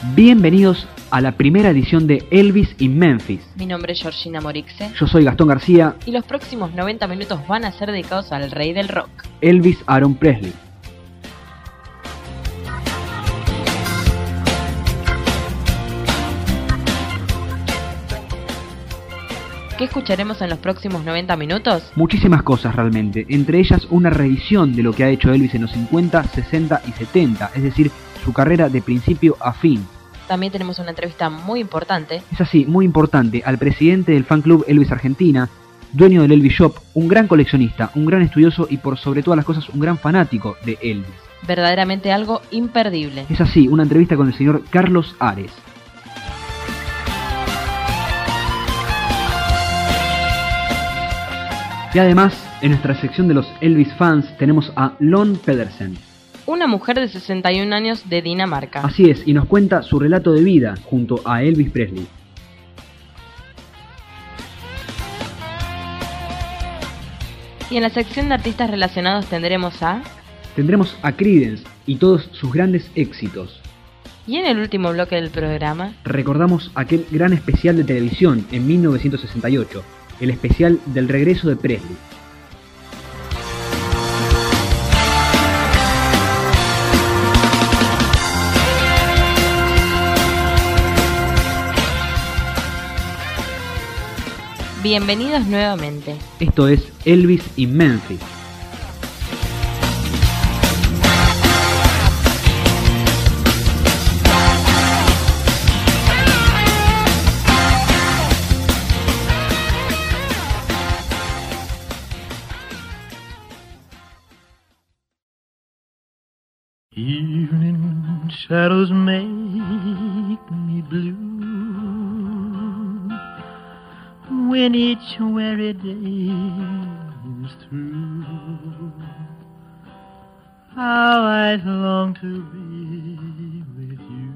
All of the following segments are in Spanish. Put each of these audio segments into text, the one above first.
Bienvenidos a la primera edición de Elvis in Memphis. Mi nombre es Georgina Morixe. Yo soy Gastón García. Y los próximos 90 minutos van a ser dedicados al rey del rock, Elvis Aaron Presley. ¿Qué escucharemos en los próximos 90 minutos? Muchísimas cosas realmente, entre ellas una revisión de lo que ha hecho Elvis en los 50, 60 y 70, es decir, su carrera de principio a fin. También tenemos una entrevista muy importante. Es así, muy importante, al presidente del fan club Elvis Argentina, dueño del Elvis Shop, un gran coleccionista, un gran estudioso y por sobre todas las cosas un gran fanático de Elvis. Verdaderamente algo imperdible. Es así, una entrevista con el señor Carlos Ares. Y además, en nuestra sección de los Elvis fans tenemos a Lon Pedersen, una mujer de 61 años de Dinamarca. Así es, y nos cuenta su relato de vida junto a Elvis Presley. Y en la sección de artistas relacionados tendremos a Creedence y todos sus grandes éxitos. Y en el último bloque del programa recordamos aquel gran especial de televisión en 1968, el especial del regreso de Presley. Bienvenidos nuevamente. Esto es Elvis in Memphis. Evening shadows make me blue when each weary day is through. How I long to be with you,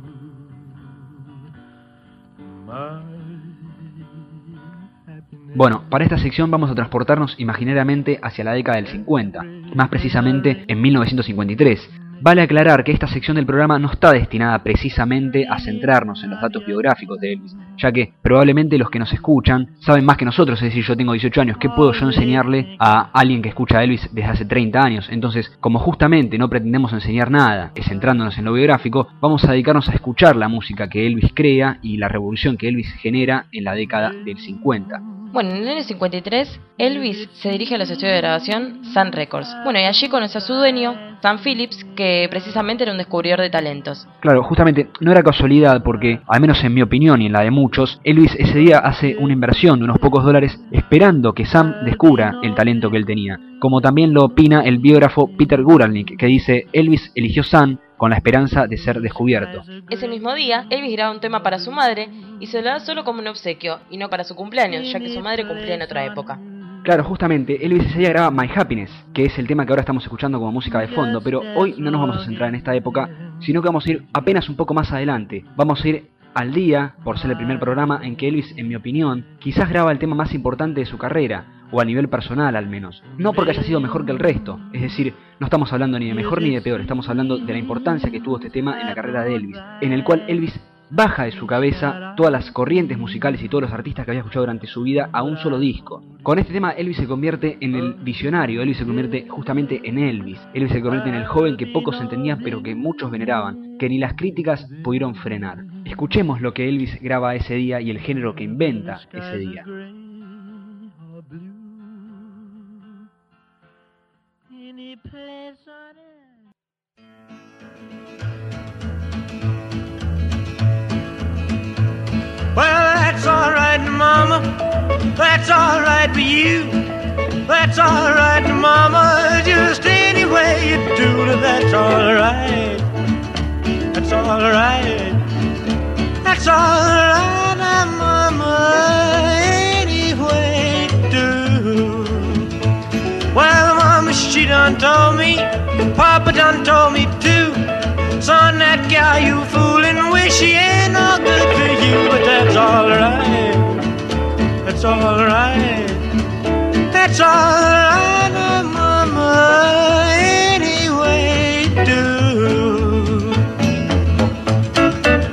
my happiness. Bueno, para esta sección vamos a transportarnos imaginariamente hacia la década del 50, más precisamente en 1953. Vale aclarar que esta sección del programa no está destinada precisamente a centrarnos en los datos biográficos de Elvis, ya que probablemente los que nos escuchan saben más que nosotros, es decir, yo tengo 18 años, ¿qué puedo yo enseñarle a alguien que escucha a Elvis desde hace 30 años? Entonces, como justamente no pretendemos enseñar nada, centrándonos en lo biográfico, vamos a dedicarnos a escuchar la música que Elvis crea y la revolución que Elvis genera en la década del 50. Bueno, en el año 53, Elvis se dirige a los estudios de grabación Sun Records. Bueno, y allí conoce a su dueño, Sam Phillips, que precisamente era un descubridor de talentos. Claro, justamente, no era casualidad porque, al menos en mi opinión y en la de muchos, Elvis ese día hace una inversión de unos pocos dólares esperando que Sam descubra el talento que él tenía. Como también lo opina el biógrafo Peter Guralnick, que dice, Elvis eligió Sun con la esperanza de ser descubierto. Ese mismo día, Elvis graba un tema para su madre y se lo da solo como un obsequio y no para su cumpleaños, ya que su madre cumplía en otra época. Claro, justamente, Elvis ese día graba My Happiness, que es el tema que ahora estamos escuchando como música de fondo, pero hoy no nos vamos a centrar en esta época, sino que vamos a ir apenas un poco más adelante. Vamos a ir al día, por ser el primer programa, en que Elvis, en mi opinión, quizás graba el tema más importante de su carrera, o a nivel personal al menos. No porque haya sido mejor que el resto, es decir, no estamos hablando ni de mejor ni de peor, estamos hablando de la importancia que tuvo este tema en la carrera de Elvis, en el cual Elvis baja de su cabeza todas las corrientes musicales y todos los artistas que había escuchado durante su vida a un solo disco. Con este tema Elvis se convierte en el visionario, Elvis se convierte justamente en Elvis se convierte en el joven que pocos entendían pero que muchos veneraban, que ni las críticas pudieron frenar. Escuchemos lo que Elvis graba ese día y el género que inventa ese día. Well, that's alright, Mama. That's alright for you. That's alright, Mama. Just any way you do it, that's alright. That's alright. That's alright, Mama. Any way you do. Well, Mama, she done told me. Papa done told me too. Son, that gal you foolin' with, she ain't no good for you, but that's alright. That's alright. That's alright, Mama, any way you do.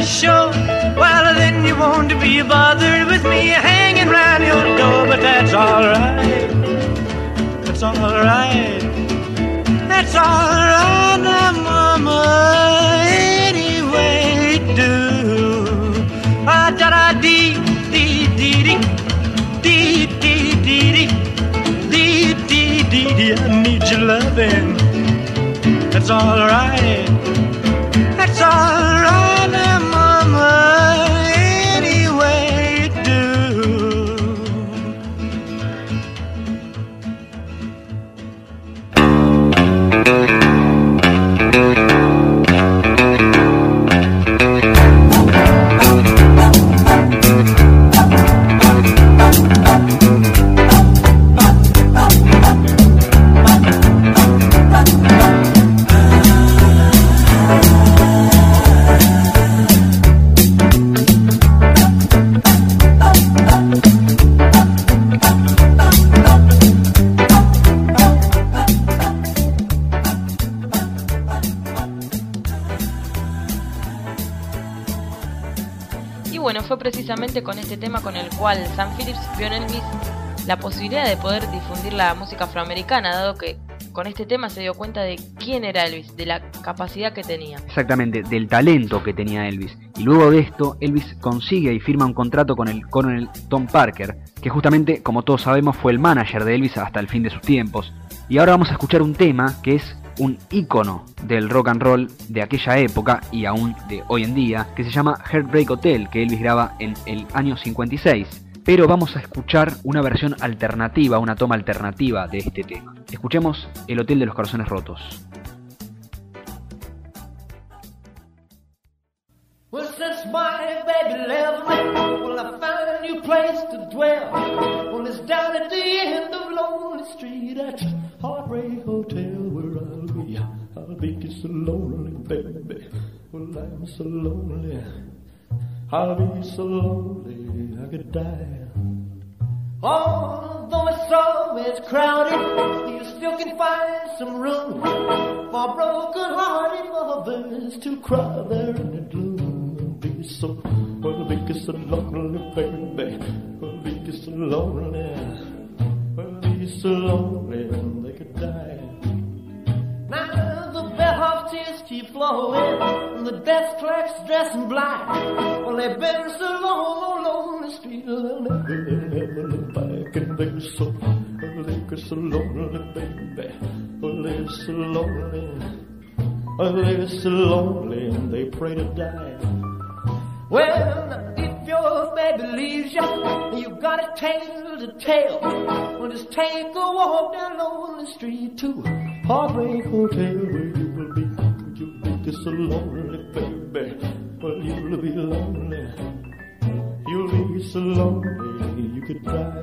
shore, well then you won't be bothered with me hanging round your door. But that's alright, that's alright, that's alright now, mama, any way you do. Ah, da-da-dee, dee-dee-dee, dee-dee-dee-dee, dee-dee-dee-dee, I need your loving. That's alright, that's alright now, mama, any way you do. Fue precisamente con este tema con el cual Sam Phillips vio en Elvis la posibilidad de poder difundir la música afroamericana, dado que con este tema se dio cuenta de quién era Elvis, de la capacidad que tenía. Exactamente, del talento que tenía Elvis. Y luego de esto, Elvis consigue y firma un contrato con el coronel Tom Parker, que justamente, como todos sabemos, fue el manager de Elvis hasta el fin de sus tiempos. Y ahora vamos a escuchar un tema que es un ícono del rock and roll de aquella época y aún de hoy en día, que se llama Heartbreak Hotel, que Elvis graba en el año 56. Pero vamos a escuchar una versión alternativa, una toma alternativa de este tema. Escuchemos El Hotel de los Corazones Rotos. Well, since my baby left me, well, I found a new place to dwell. Well, it's down at the end of Lonely Street at Heartbreak Hotel where I'll be so lonely, baby. Well, I'm so lonely. I'll be so lonely I could die. Although it's always crowded, you still can find some room for broken-hearted lovers to cry there in the gloom. Be so, well, be so lonely, baby. Well, be so lonely. Well, be so lonely they could die. Now the bellhop's tears keep flowing, and the desk clerk's dressed in black. Well, they've been so long on the street, they'll never look back. And they're so, well, they're so lonely, baby. Well, they're so lonely. Well, they're so lonely, and they pray to die. Well, if your baby leaves you, you got a tale to tell. Well, just take a walk down Lonely Street to Heartbreak Hotel where you will be. You'll be so lonely, baby. Well, you'll be lonely. You'll be so lonely you could die.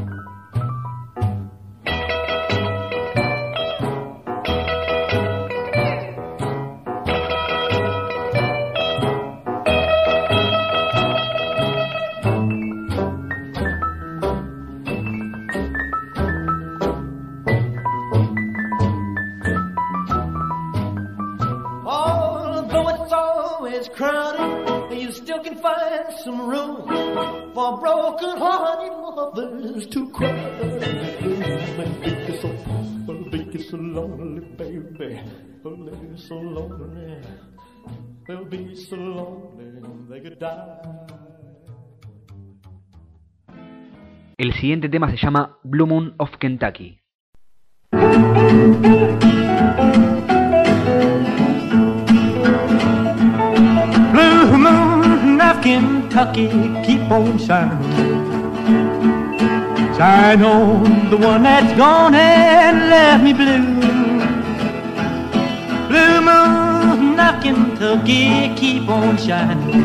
Some room for broken-hearted mothers to cry. Make it so, well, make it so lonely, baby. Well, they're so lonely. They'll be so lonely they could die. El siguiente tema se llama Blue Moon of Kentucky. Blue Moon of Kentucky, keep on shining. Shine on the one that's gone and left me blue. Blue Moon of Kentucky, keep on shining.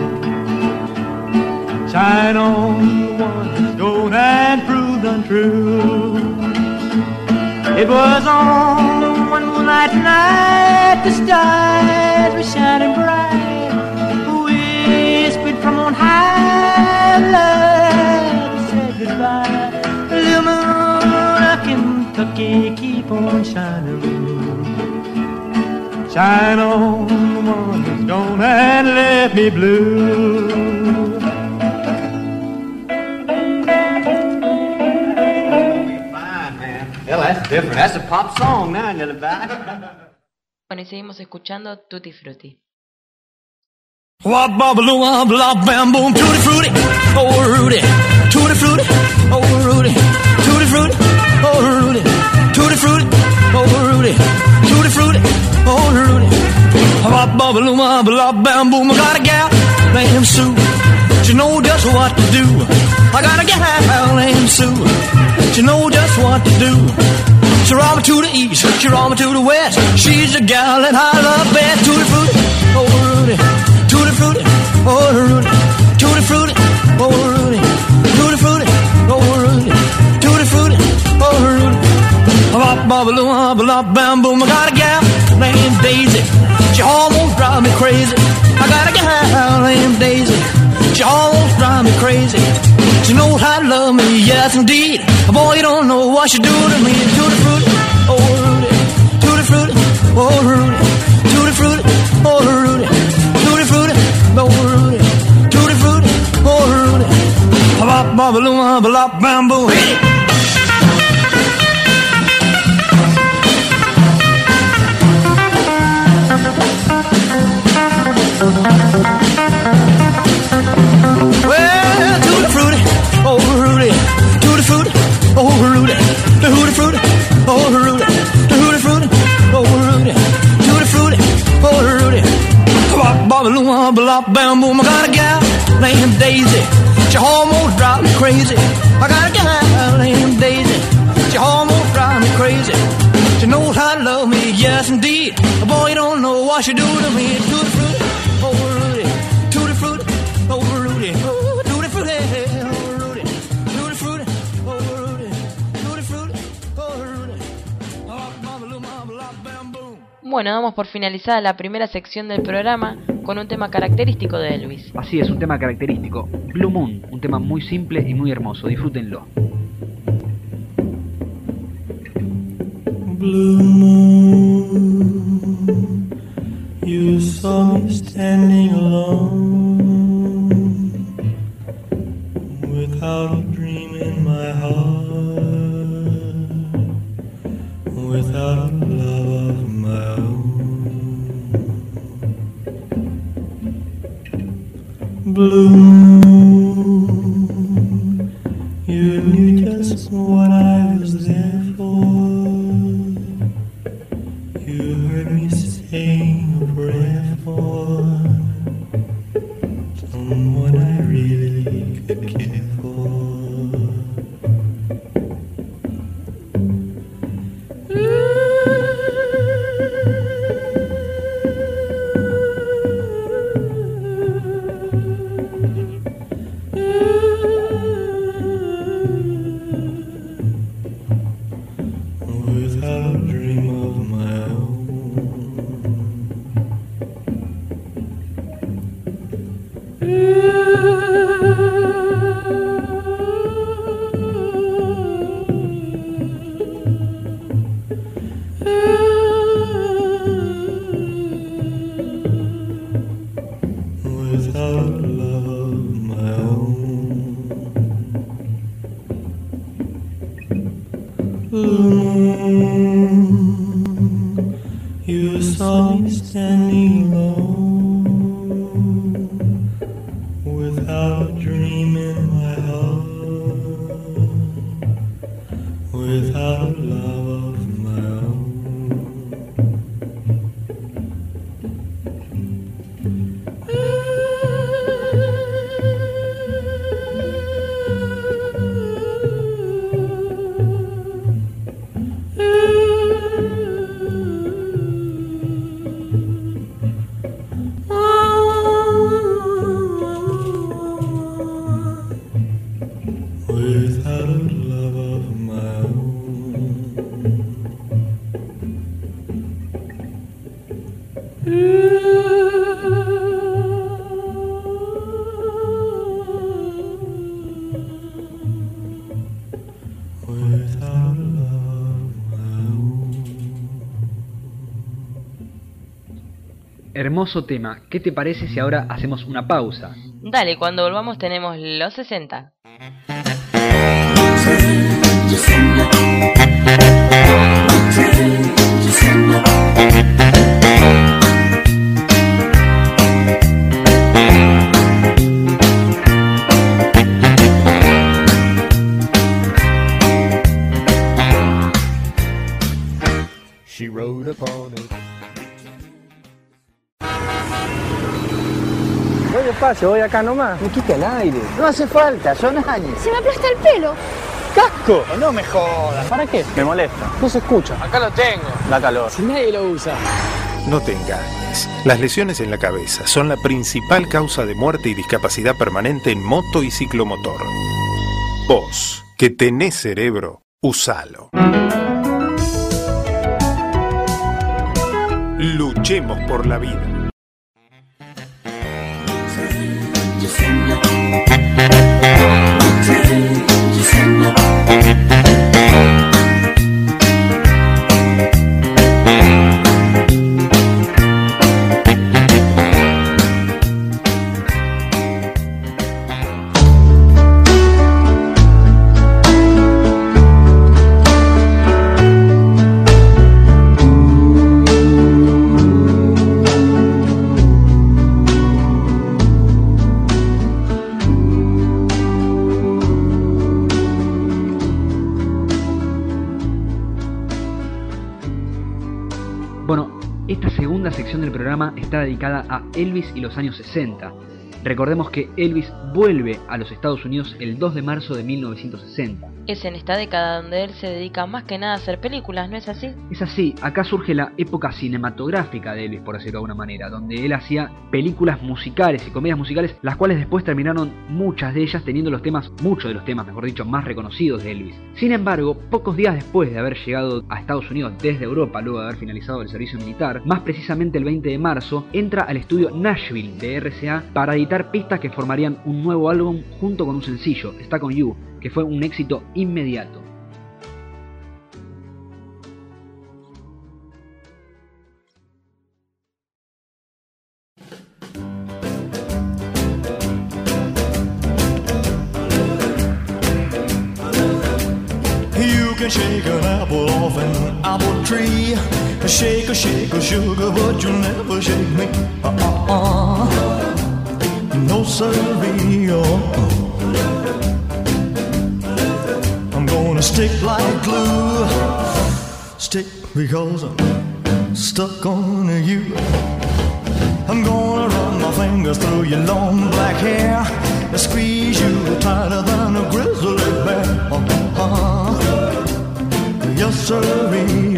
Shine on the one that's gone and proved untrue. It was on one moonlight night the stars were shining bright. Whispered from on high, love said goodbye. Blue Moon of Kentucky, keep on shining. shine on the one who's gone and left me blue. Fine, man. Well, that's different. That's a pop song now, little bit. Bueno, y seguimos escuchando Tutti Frutti. Wop bubble wop lop bam boom tutti frutti oh Rudy tutti frutti oh Rudy tutti frutti oh Rudy tutti frutti oh Rudy tutti frutti oh Rudy wop bubble wop lop bam boom I got a gal named Sue she know just what to do I got a gal named Sue she know just what to do she roll me to the east she roll me to the west she's a gal that I love best tutti frutti oh Rudy Tutti frutti, oh Rudy, tutti frutti, oh Rudy, tutti frutti, oh Rudy, tutti frutti, oh Rudy. Bop bubble bop bam boom. I got a gal named Daisy. She almost drives me crazy. I got a gal named Daisy. She almost drives me crazy. She knows how to love me, yes indeed. Boy, you don't know what she do to me. Tutti frutti, oh Rudy, tutti frutti, oh Rudy, tutti frutti, oh Rudy. Tutti frutti, oh Rudy, tutti frutti, oh Rudy. Bop bop bop bamboo. Hey. Well, tutti frutti, oh Rudy, tutti frutti, oh Rudy, tutti frutti, oh Rudy, tutti frutti, oh Rudy, tutti frutti, oh Rudy. Bop bop bam boom. I got a gal named Daisy. She almost drives me crazy. I got a gal named Daisy. She almost drives me crazy. She knows how to love me, yes indeed. Boy, you don't know what she do to me. Tutti frutti, oh Rudy, tutti frutti, oh Rudy, oh tutti frutti, oh Rudy, tutti frutti, oh Rudy, tutti frutti, oh Rudy. Bam boom. Bueno, damos por finalizada la primera sección del programa con un tema característico de Elvis. Así es, un tema característico, Blue Moon, un tema muy simple y muy hermoso, disfrútenlo. Blue moon, you saw me standing alone, without a dream in my heart, without a love of my own. Blue moon, you knew just what I was there for. You heard me saying a prayer for someone I really could care for. Without a dream of my own. Without love of my own. You saw me standing alone, without a dream in my heart, without love of my own. Without a love of my own. Hermoso tema. ¿Qué te parece si ahora hacemos una pausa? Dale, cuando volvamos tenemos los 60. She rode upon it. Voy despacio, voy acá nomás. Me quita el aire. No hace falta, son años. Se me aplasta el pelo. ¡Casco! No me jodas. ¿Para qué? Me molesta. No se escucha. Acá lo tengo. Da calor. Si nadie lo usa. No te engañes. Las lesiones en la cabeza son la principal causa de muerte y discapacidad permanente en moto y ciclomotor. Vos, que tenés cerebro, usalo. Luchemos por la vida. Esta segunda sección del programa está dedicada a Elvis y los años 60. Recordemos que Elvis vuelve a los Estados Unidos el 2 de marzo de 1960. Es en esta década donde él se dedica más que nada a hacer películas, ¿no es así? Es así, acá surge la época cinematográfica de Elvis, por decirlo de alguna manera, donde él hacía películas musicales y comedias musicales, las cuales después terminaron muchos de los temas, mejor dicho, más reconocidos de Elvis. Sin embargo, pocos días después de haber llegado a Estados Unidos desde Europa, luego de haber finalizado el servicio militar, más precisamente el 20 de marzo, entra al estudio Nashville de RCA para editar pistas que formarían un nuevo álbum junto con un sencillo, Stuck on You, que fue un éxito inmediato. You can shake an apple off an apple tree. Shake a sugar, but you'll never shake me. No siree. I'm gonna stick like glue. Stick because I'm stuck on you. I'm gonna run my fingers through your long black hair and squeeze you tighter than a grizzly bear. Yes, sirree.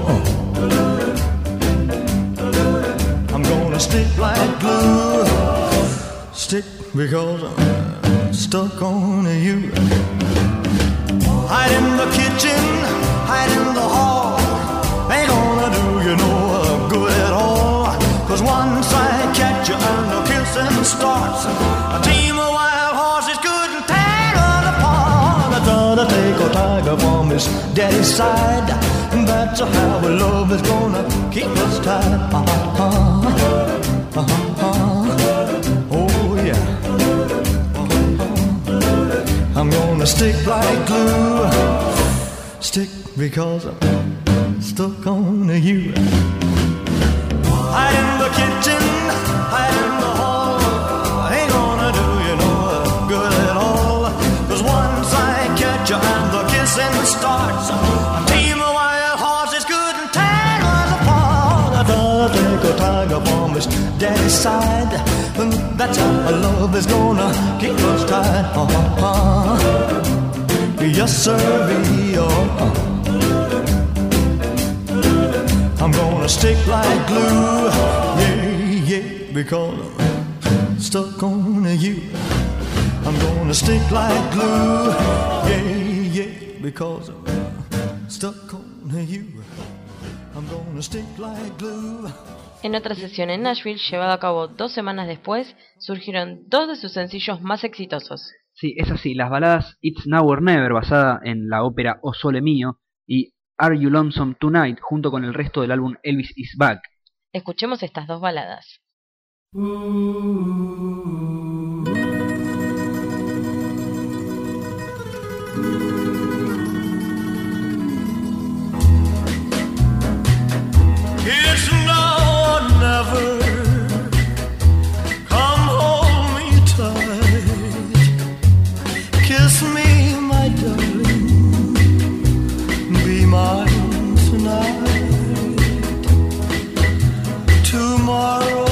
I'm gonna stick like glue. Stick because I'm stuck on you. Hide in the kitchen, hide in the hall. Ain't gonna do you no good at all. 'Cause once I catch you and the kissing starts, a team of wild horses couldn't tear us apart. I gotta take a tiger from his daddy's side. That's how our love is gonna keep us tied. Oh yeah. I'm gonna stick like glue. Stick because I'm stuck on you. Hide in the kitchen, hide in the hall. Ain't gonna do you no good at all. 'Cause once I catch you and the kissing starts, a team of wild horses couldn't tear us apart. I gotta take a tiger from his daddy's side. That's how our love is gonna keep us tied. Yes, sir. I'm gonna stick like glue. Yeah, yeah, because I'm stuck on you. I'm gonna stick like glue. Yeah, yeah, because I'm stuck on you. I'm gonna stick like glue. En otra sesión en Nashville, llevada a cabo 2 semanas después, surgieron 2 de sus sencillos más exitosos. Sí, es así, las baladas It's Now or Never, basada en la ópera O Sole Mio, y Are You Lonesome Tonight, junto con el resto del álbum Elvis Is Back. Escuchemos estas dos baladas. It's now or never. Come hold me tight. Kiss me, my darling. Be mine tonight. Tomorrow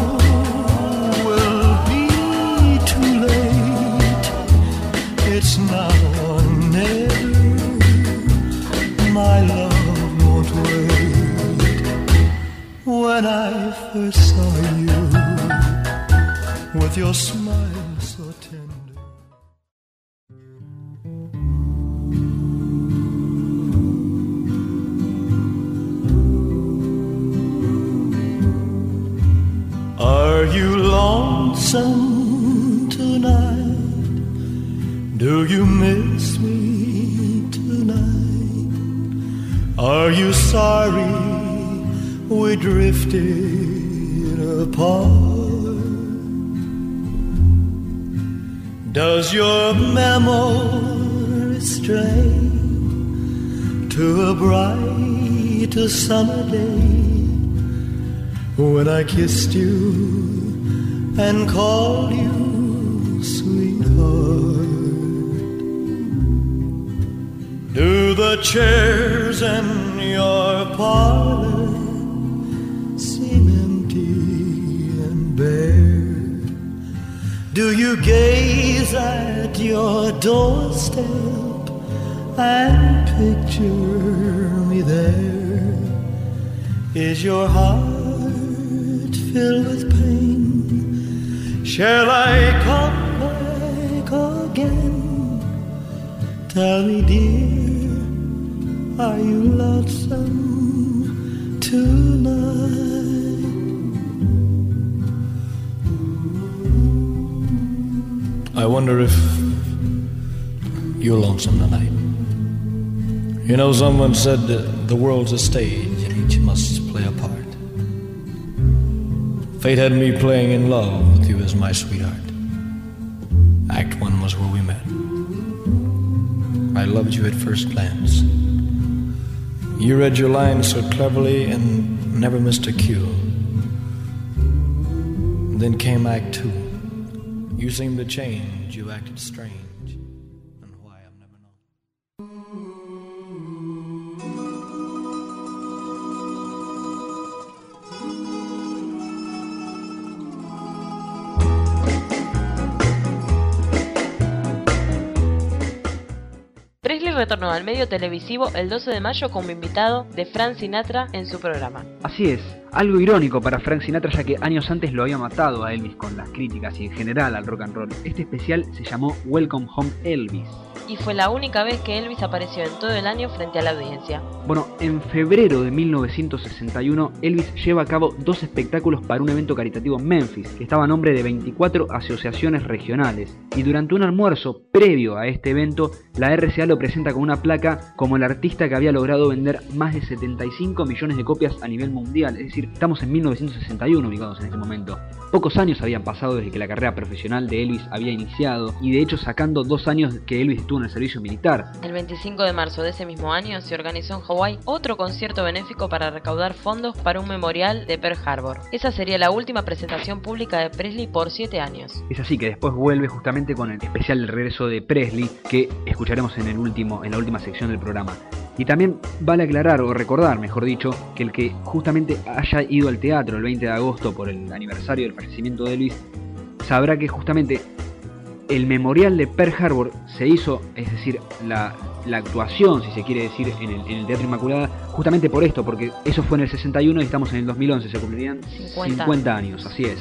will be too late. It's now or never. My love won't wait. When I first saw you, with your smile so tender. Are you lonesome tonight? Do you miss me tonight? Are you sorry we drifted apart? Does your memory stray to a bright summer day when I kissed you and called you sweetheart? Do the chairs in your parlor seem empty and bare? Do you gaze at your doorstep and picture me there? Is your heart filled with pain? Shall I come back again? Tell me, dear, are you lonesome tonight? I wonder if you're lonesome tonight. You know, someone said that the world's a stage and each must play a part. Fate had me playing in love with you as my sweetheart. Act 1 was where we met. I loved you at first glance. You read your lines so cleverly and never missed a cue. Then came Act 2. You seemed to change, you acted strange, and why I've never known. Presley retornó al medio televisivo el 12 de mayo como invitado de Frank Sinatra en su programa. Así es, algo irónico para Frank Sinatra, ya que años antes lo había matado a Elvis con las críticas y en general al rock and roll. Este especial se llamó Welcome Home Elvis. Y fue la única vez que Elvis apareció en todo el año frente a la audiencia. Bueno, en febrero de 1961, Elvis lleva a cabo 2 espectáculos para un evento caritativo en Memphis, que estaba a nombre de 24 asociaciones regionales. Y durante un almuerzo previo a este evento, la RCA lo presenta con una placa como el artista que había logrado vender más de 75 millones de copias a nivel mundial. Es decir, estamos en 1961 ubicados en este momento. Pocos años habían pasado desde que la carrera profesional de Elvis había iniciado, y de hecho sacando 2 años que Elvis estuvo en el servicio militar. El 25 de marzo de ese mismo año se organizó en Hawái otro concierto benéfico para recaudar fondos para un memorial de Pearl Harbor. Esa sería la última presentación pública de Presley por 7 años. Es así que después vuelve justamente con el especial del regreso de Presley, que escucharemos en la última sección del programa. Y también vale aclarar, o recordar mejor dicho, que el que justamente haya ido al teatro el 20 de agosto por el aniversario del fallecimiento de Elvis, sabrá que justamente el memorial de Pearl Harbor se hizo, es decir, la actuación, si se quiere decir, en el Teatro Inmaculada, justamente por esto, porque eso fue en el 61 y estamos en el 2011, se cumplirían 50 años, así es.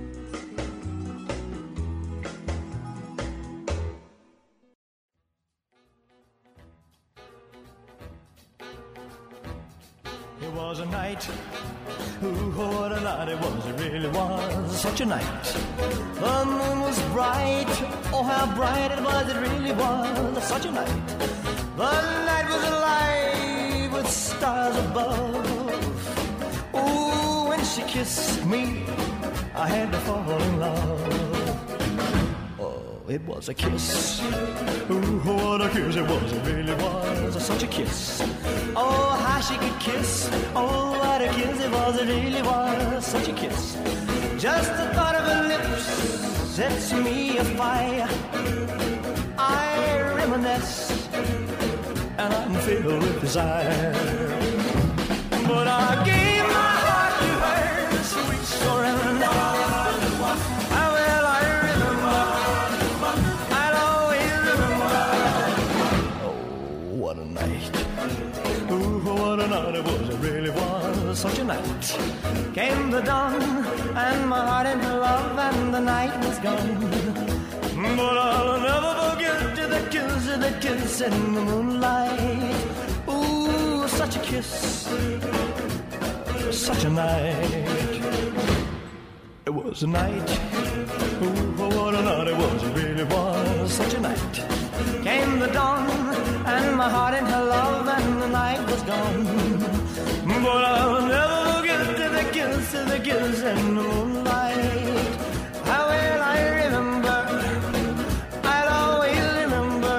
It was a night, ooh, what a night it was, it really was such a night. The moon was bright, oh how bright it was, it really was such a night. The night was alive with stars above, ooh, when she kissed me, I had to fall in love. Oh, it was a kiss. Ooh, what a kiss it was. It really was such a kiss. Oh, how she could kiss. Oh, what a kiss it was. It really was such a kiss. Just the thought of her lips sets me afire. I reminisce and I'm filled with desire. But I gave my heart to her, sweet surrender. How well I remember, I'll always remember. Oh, what a night. Ooh, what a night it was. It really was such a night. Came the dawn and my heart into love and the night was gone. But I'll never forget the kiss in the moonlight. Ooh, such a kiss, such a night. It was a night. Ooh, what a night it was. It really was such a night. Came the dawn and my heart in her love and the night was gone. But I'll never forget the kiss in the moonlight. How well I remember, I'll always remember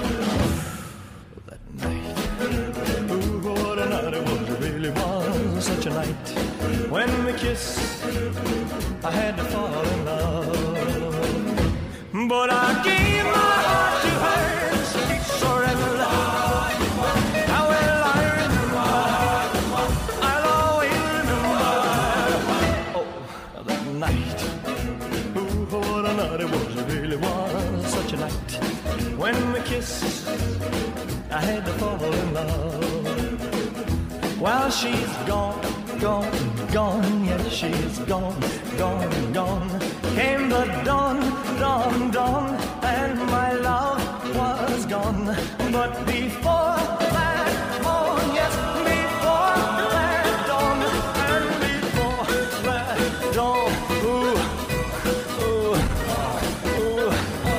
that night. Ooh, what a night it was. It really was such a night. When we kissed, I had to fall in love. But I gave my heart to her, sweet surrender. How well I remember, I'll always remember. Oh, that night. Ooh, what a night it was. It really was such a night. When we kissed, I had to fall in love. Well, she's gone, gone, gone. Yes, she's gone, gone, gone. Came the dawn, dawn, dawn, and my love was gone. But before that dawn, yes, before that dawn, and before that dawn, ooh, ooh, ooh,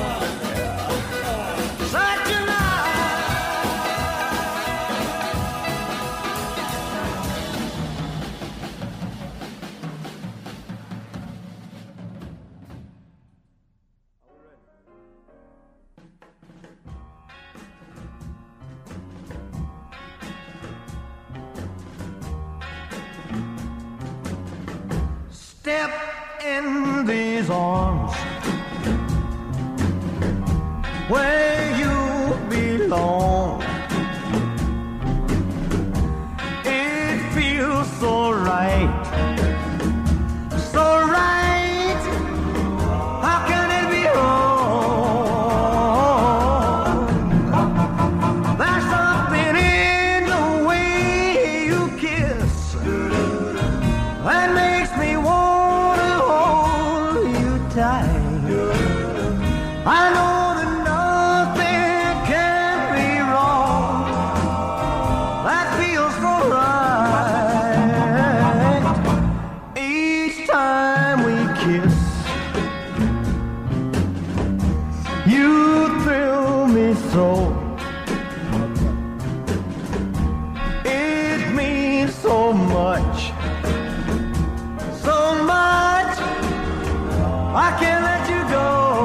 such a night. Step in these arms where you belong. It feels so right, so right. How can it be wrong? There's something in the way you kiss that makes me want to hold you tight. I know that nothing can be wrong. That feels so right. Each time we kiss, you thrill me so. It means so much, so much. I can't let you go,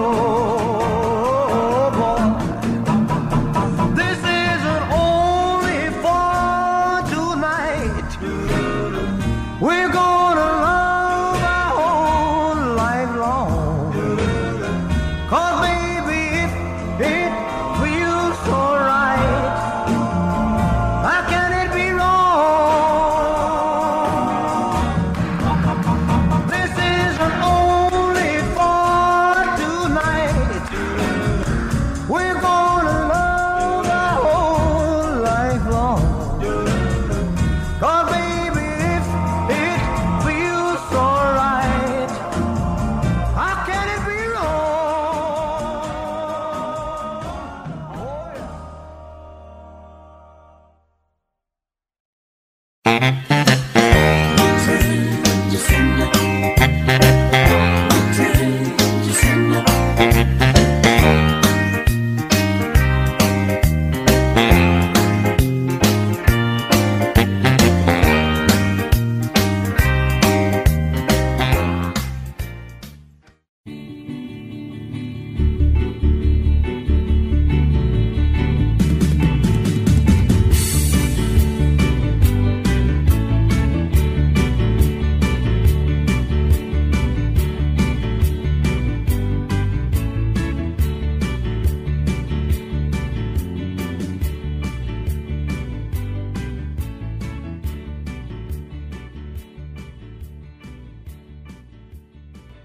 boy. This isn't only for tonight. We're gonna love our whole life long. 'Cause baby, if it feels so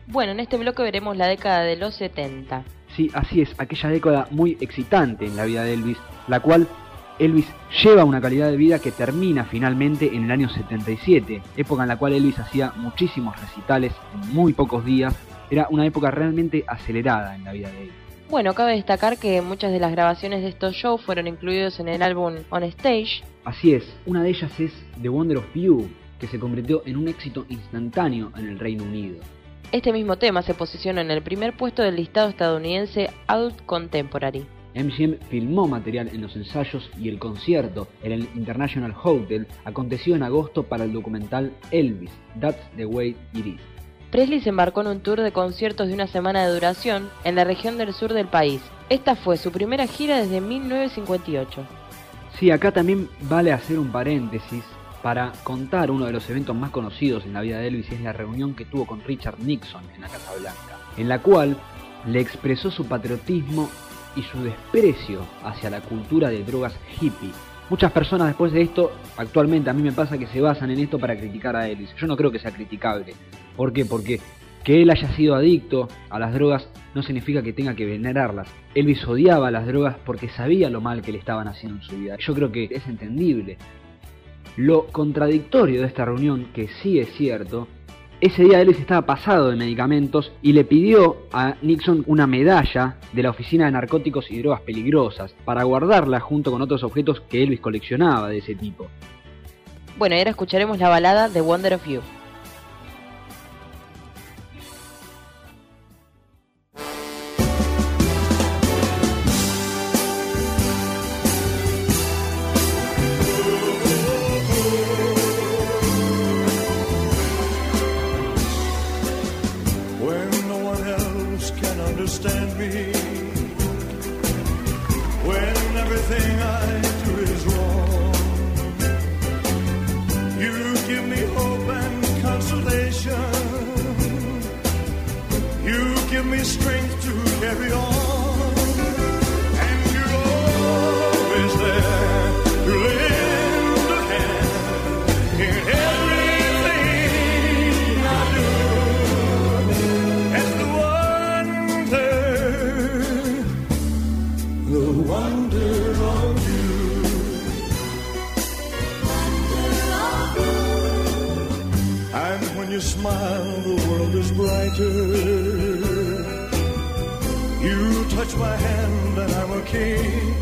Bueno, en este bloque veremos la década de los 70. Sí, así es, aquella década muy excitante en la vida de Elvis, la cual Elvis lleva una calidad de vida que termina finalmente en el año 77, época en la cual Elvis hacía muchísimos recitales en muy pocos días. Era una época realmente acelerada en la vida de Elvis. Bueno, cabe destacar que muchas de las grabaciones de estos shows fueron incluidos en el álbum On Stage. Así es, una de ellas es The Wonder of You, que se convirtió en un éxito instantáneo en el Reino Unido. Este mismo tema se posicionó en el primer puesto del listado estadounidense Adult Contemporary. MGM filmó material en los ensayos y el concierto en el International Hotel aconteció en agosto para el documental Elvis, That's the Way It Is. Presley se embarcó en un tour de conciertos de una semana de duración en la región del sur del país. Esta fue su primera gira desde 1958. Sí, acá también vale hacer un paréntesis para contar uno de los eventos más conocidos en la vida de Elvis, y es la reunión que tuvo con Richard Nixon en la Casa Blanca, en la cual le expresó su patriotismo y su desprecio hacia la cultura de drogas hippie. Muchas personas después de esto, actualmente a mí me pasa que se basan en esto para criticar a Elvis. Yo no creo que sea criticable. ¿Por qué? Porque que él haya sido adicto a las drogas no significa que tenga que venerarlas. Elvis odiaba las drogas porque sabía lo mal que le estaban haciendo en su vida. Yo creo que es entendible. Lo contradictorio de esta reunión, que sí es cierto, ese día Elvis estaba pasado de medicamentos y le pidió a Nixon una medalla de la Oficina de Narcóticos y Drogas Peligrosas para guardarla junto con otros objetos que Elvis coleccionaba de ese tipo. Bueno, y ahora escucharemos la balada The Wonder of You. Understand me when everything I do is wrong. You give me hope and consolation. You give me strength to carry on, and you're always there to lend a hand in everything I do. That's the wonder of you. And when you smile, the world is brighter. You touch my hand and I'm a king.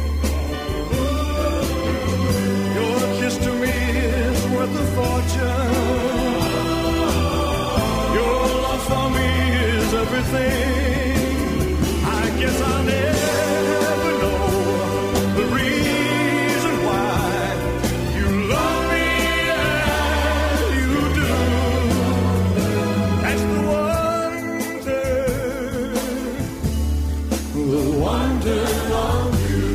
Your kiss to me is worth a fortune. Your love for me is everything. I guess I'll never know the reason why you love me as you do. That's the wonder of you.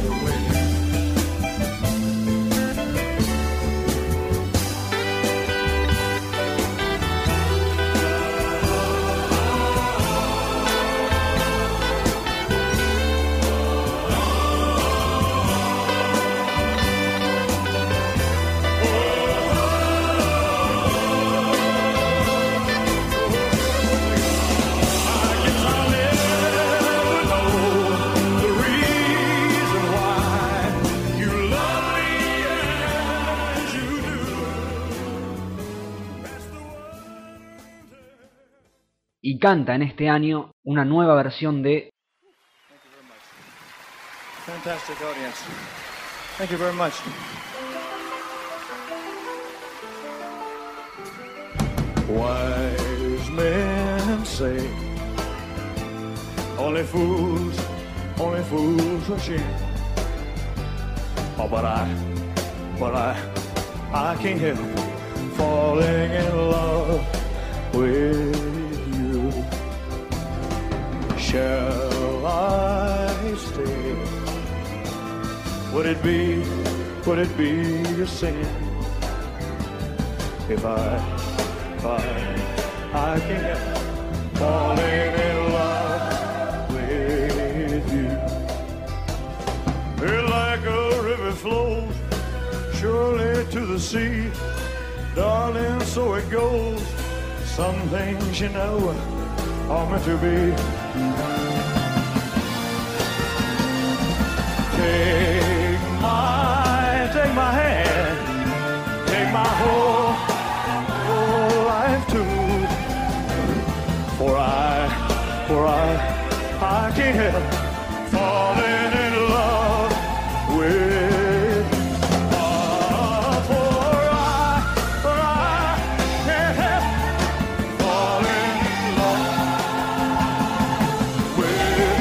Y canta en este año una nueva versión de Fantastic audience. Thank you very much. Wise men say only fools rush in. Oh, but I can't help falling in love with you. Shall I stay? Would it be a sin if I can't help falling in love with you? Well, like a river flows surely to the sea, darling, so it goes. Some things, you know, are meant to be. Take my hand, take my whole life too. For I can't help falling in love with. For I can't help falling in love with.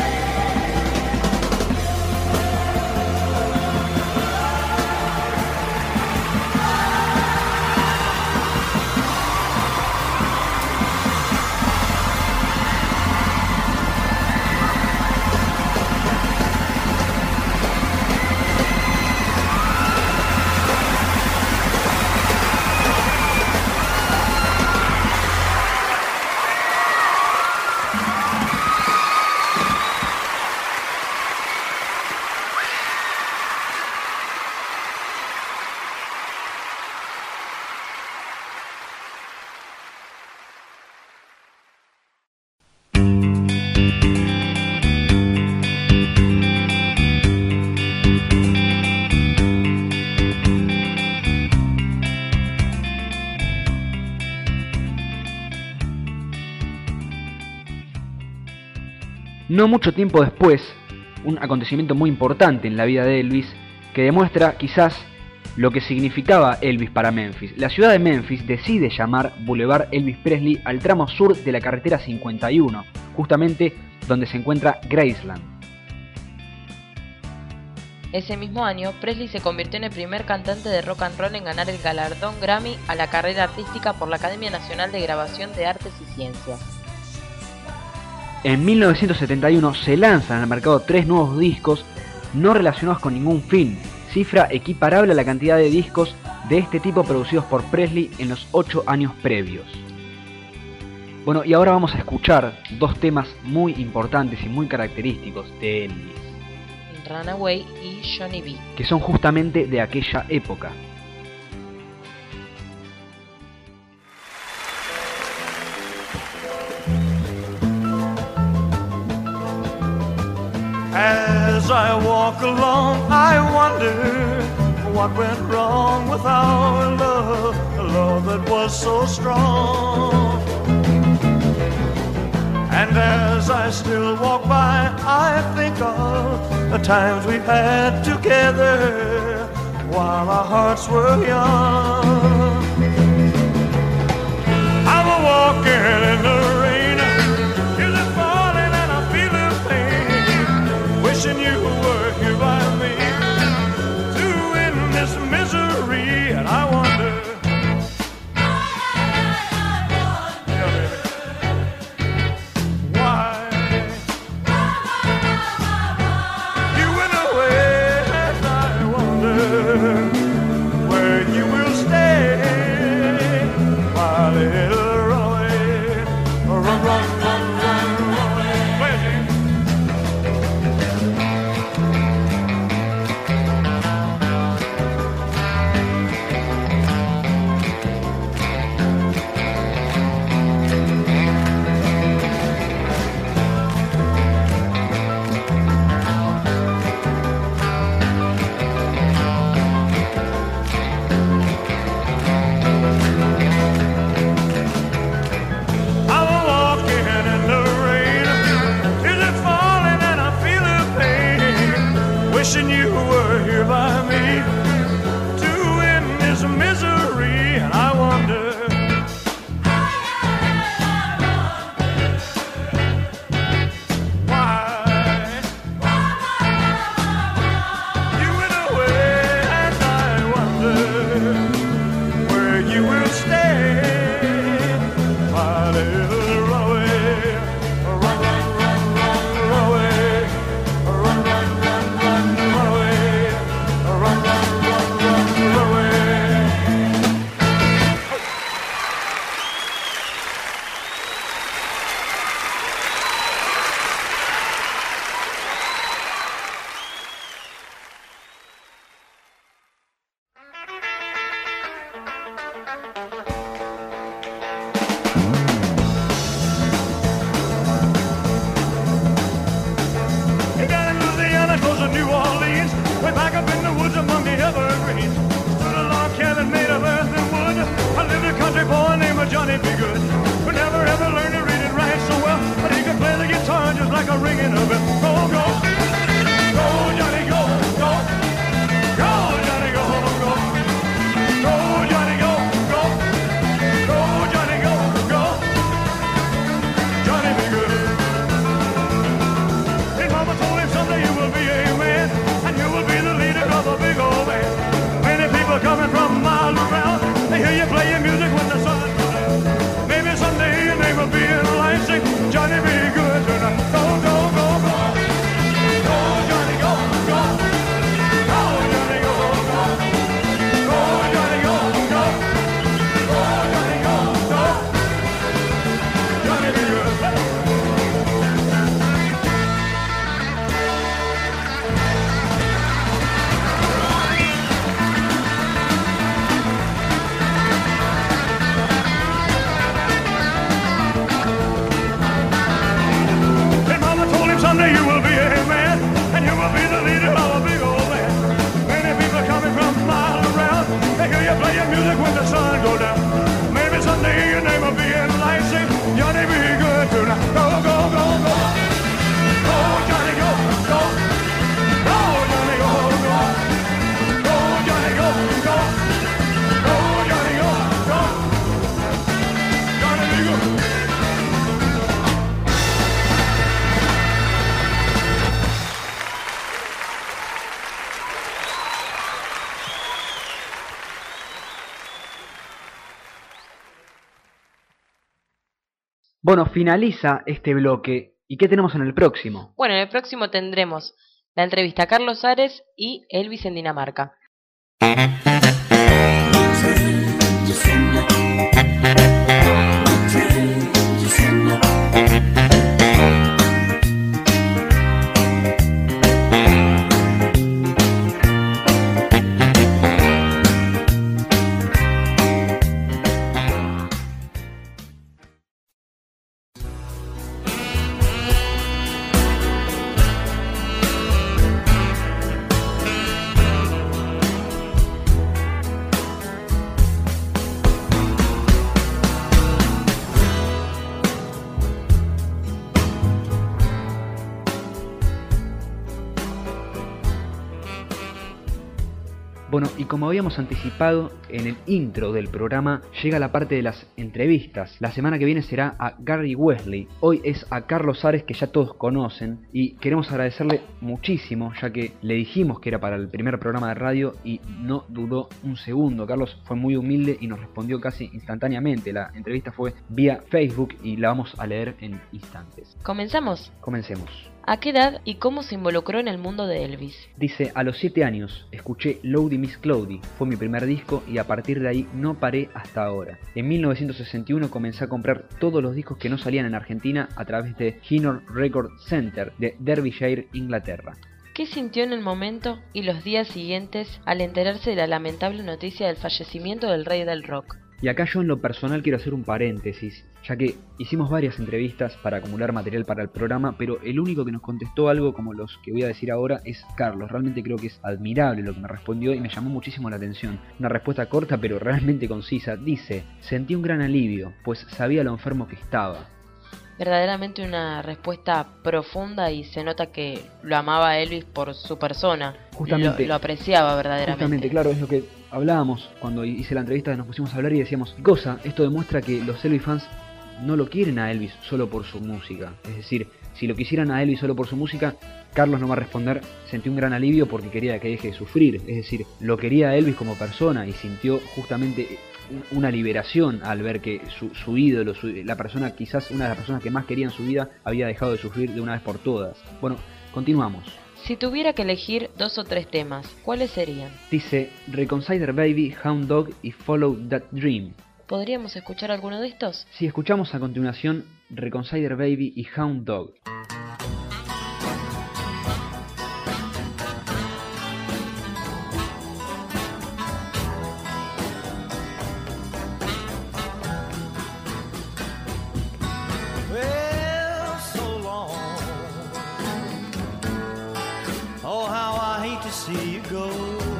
No mucho tiempo después, un acontecimiento muy importante en la vida de Elvis que demuestra quizás lo que significaba Elvis para Memphis. La ciudad de Memphis decide llamar Boulevard Elvis Presley al tramo sur de la carretera 51, justamente donde se encuentra Graceland. Ese mismo año, Presley se convirtió en el primer cantante de rock and roll en ganar el galardón Grammy a la carrera artística por la Academia Nacional de Grabación de Artes y Ciencias. En 1971 se lanzan al mercado 3 nuevos discos no relacionados con ningún film, cifra equiparable a la cantidad de discos de este tipo producidos por Presley en los 8 años previos. Bueno, y ahora vamos a escuchar dos temas muy importantes y muy característicos de Elvis, Runaway y Johnny B, que son justamente de aquella época. As I walk along, I wonder what went wrong with our love, the love that was so strong. And as I still walk by, I think of the times we had together while our hearts were young. I'm a walking in the rain, is it falling and I feel the pain, wishing you were here by me to end this misery. And I wonder, yeah, baby, why you went away. And I wonder where you will stay, my little runaway. Run, run, run, run, run away. Bueno, finaliza este bloque. ¿Y qué tenemos en el próximo? Bueno, en el próximo tendremos la entrevista a Carlos Ares y Elvis en Dinamarca. Bueno, y como habíamos anticipado en el intro del programa, llega la parte de las entrevistas. La semana que viene será a Gary Wesley. Hoy es a Carlos Ares, que ya todos conocen, y queremos agradecerle muchísimo, ya que le dijimos que era para el primer programa de radio y no dudó un segundo. Carlos fue muy humilde y nos respondió casi instantáneamente. La entrevista fue vía Facebook y la vamos a leer en instantes. ¿Comenzamos? Comencemos. ¿A qué edad y cómo se involucró en el mundo de Elvis? Dice, a los 7 años escuché Lordy Miss Cloudy, fue mi primer disco y a partir de ahí no paré hasta ahora. En 1961 comencé a comprar todos los discos que no salían en Argentina a través de Hinor Record Center de Derbyshire, Inglaterra. ¿Qué sintió en el momento y los días siguientes al enterarse de la lamentable noticia del fallecimiento del rey del rock? Y acá yo en lo personal quiero hacer un paréntesis, ya que hicimos varias entrevistas para acumular material para el programa, pero el único que nos contestó algo como los que voy a decir ahora es Carlos. Realmente creo que es admirable lo que me respondió y me llamó muchísimo la atención. Una respuesta corta pero realmente concisa. Dice, sentí un gran alivio, pues sabía lo enfermo que estaba. Verdaderamente una respuesta profunda y se nota que lo amaba a Elvis por su persona. Justamente, lo apreciaba verdaderamente. Justamente, claro, es lo que hablábamos cuando hice la entrevista, nos pusimos a hablar y decíamos, ¿qué cosa? Esto demuestra que los Elvis fans no lo quieren a Elvis solo por su música. Es decir, si lo quisieran a Elvis solo por su música, Carlos no va a responder, sentí un gran alivio porque quería que deje de sufrir. Es decir, lo quería a Elvis como persona y sintió justamente una liberación al ver que su ídolo, la persona, quizás una de las personas que más quería en su vida, había dejado de sufrir de una vez por todas. Bueno, continuamos. Si tuviera que elegir 2 o 3 temas, ¿cuáles serían? Dice, Reconsider Baby, Hound Dog y Follow That Dream. ¿Podríamos escuchar alguno de estos? Sí, escuchamos a continuación Reconsider Baby y Hound Dog. See you go.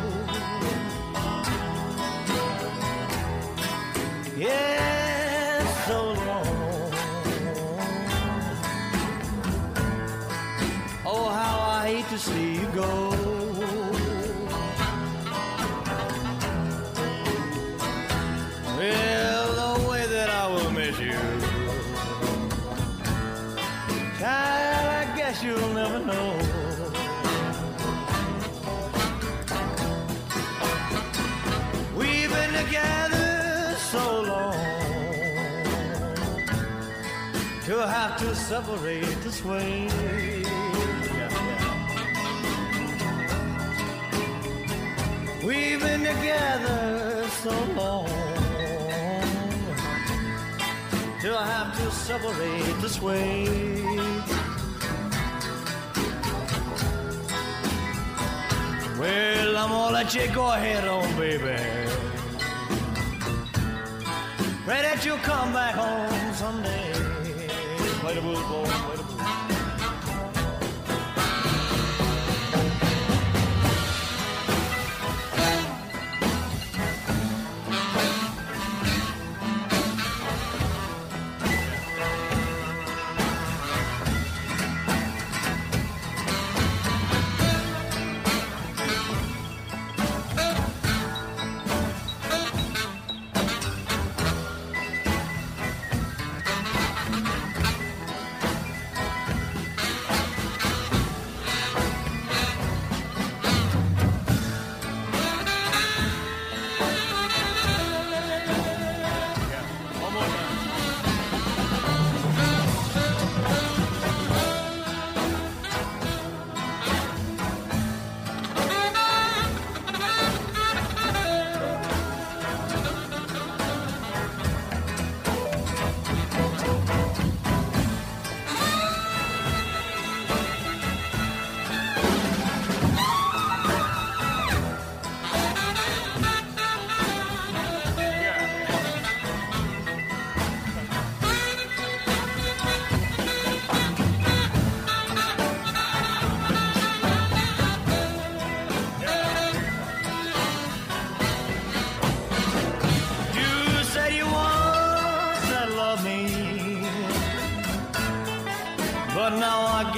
Yeah, so long. Oh, how I hate to see you go. Well, the way that I will miss you, child, I guess you'll never know. Together so long, to have to separate this way. We've been together so long, to have to separate this way. Well, I'm gonna let you go ahead on, baby. Pray that you'll come back home someday. Play the blues, boy, play the blues.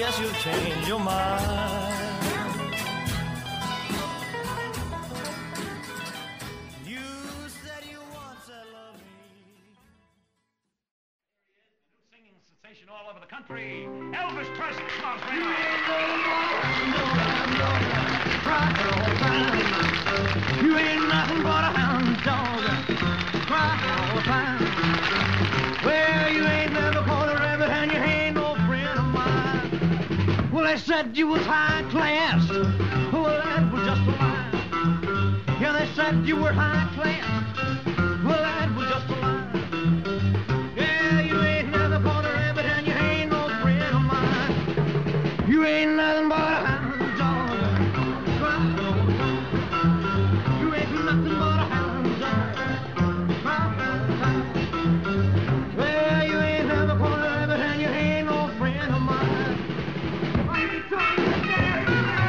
guess you'll change your mind. You said you once said love me. Singing sensation all over the country, Elvis Presley. Come on, Freddie. You ain't nothing but a hound dog, crying all the time. Well, you ain't never caught a rabbit and you ain't no friend of mine. Well, they said you was high class. Well, that was just a lie. Yeah, they said you were high class. Well, that was just a lie. Yeah, you ain't never caught a rabbit and you ain't no friend of mine. You ain't nothing but a hound dog, crying all the time. You ain't nothing but a hound dog, crying all the time. Well, you ain't never caught a rabbit and you ain't no friend of mine. Why you talking like that?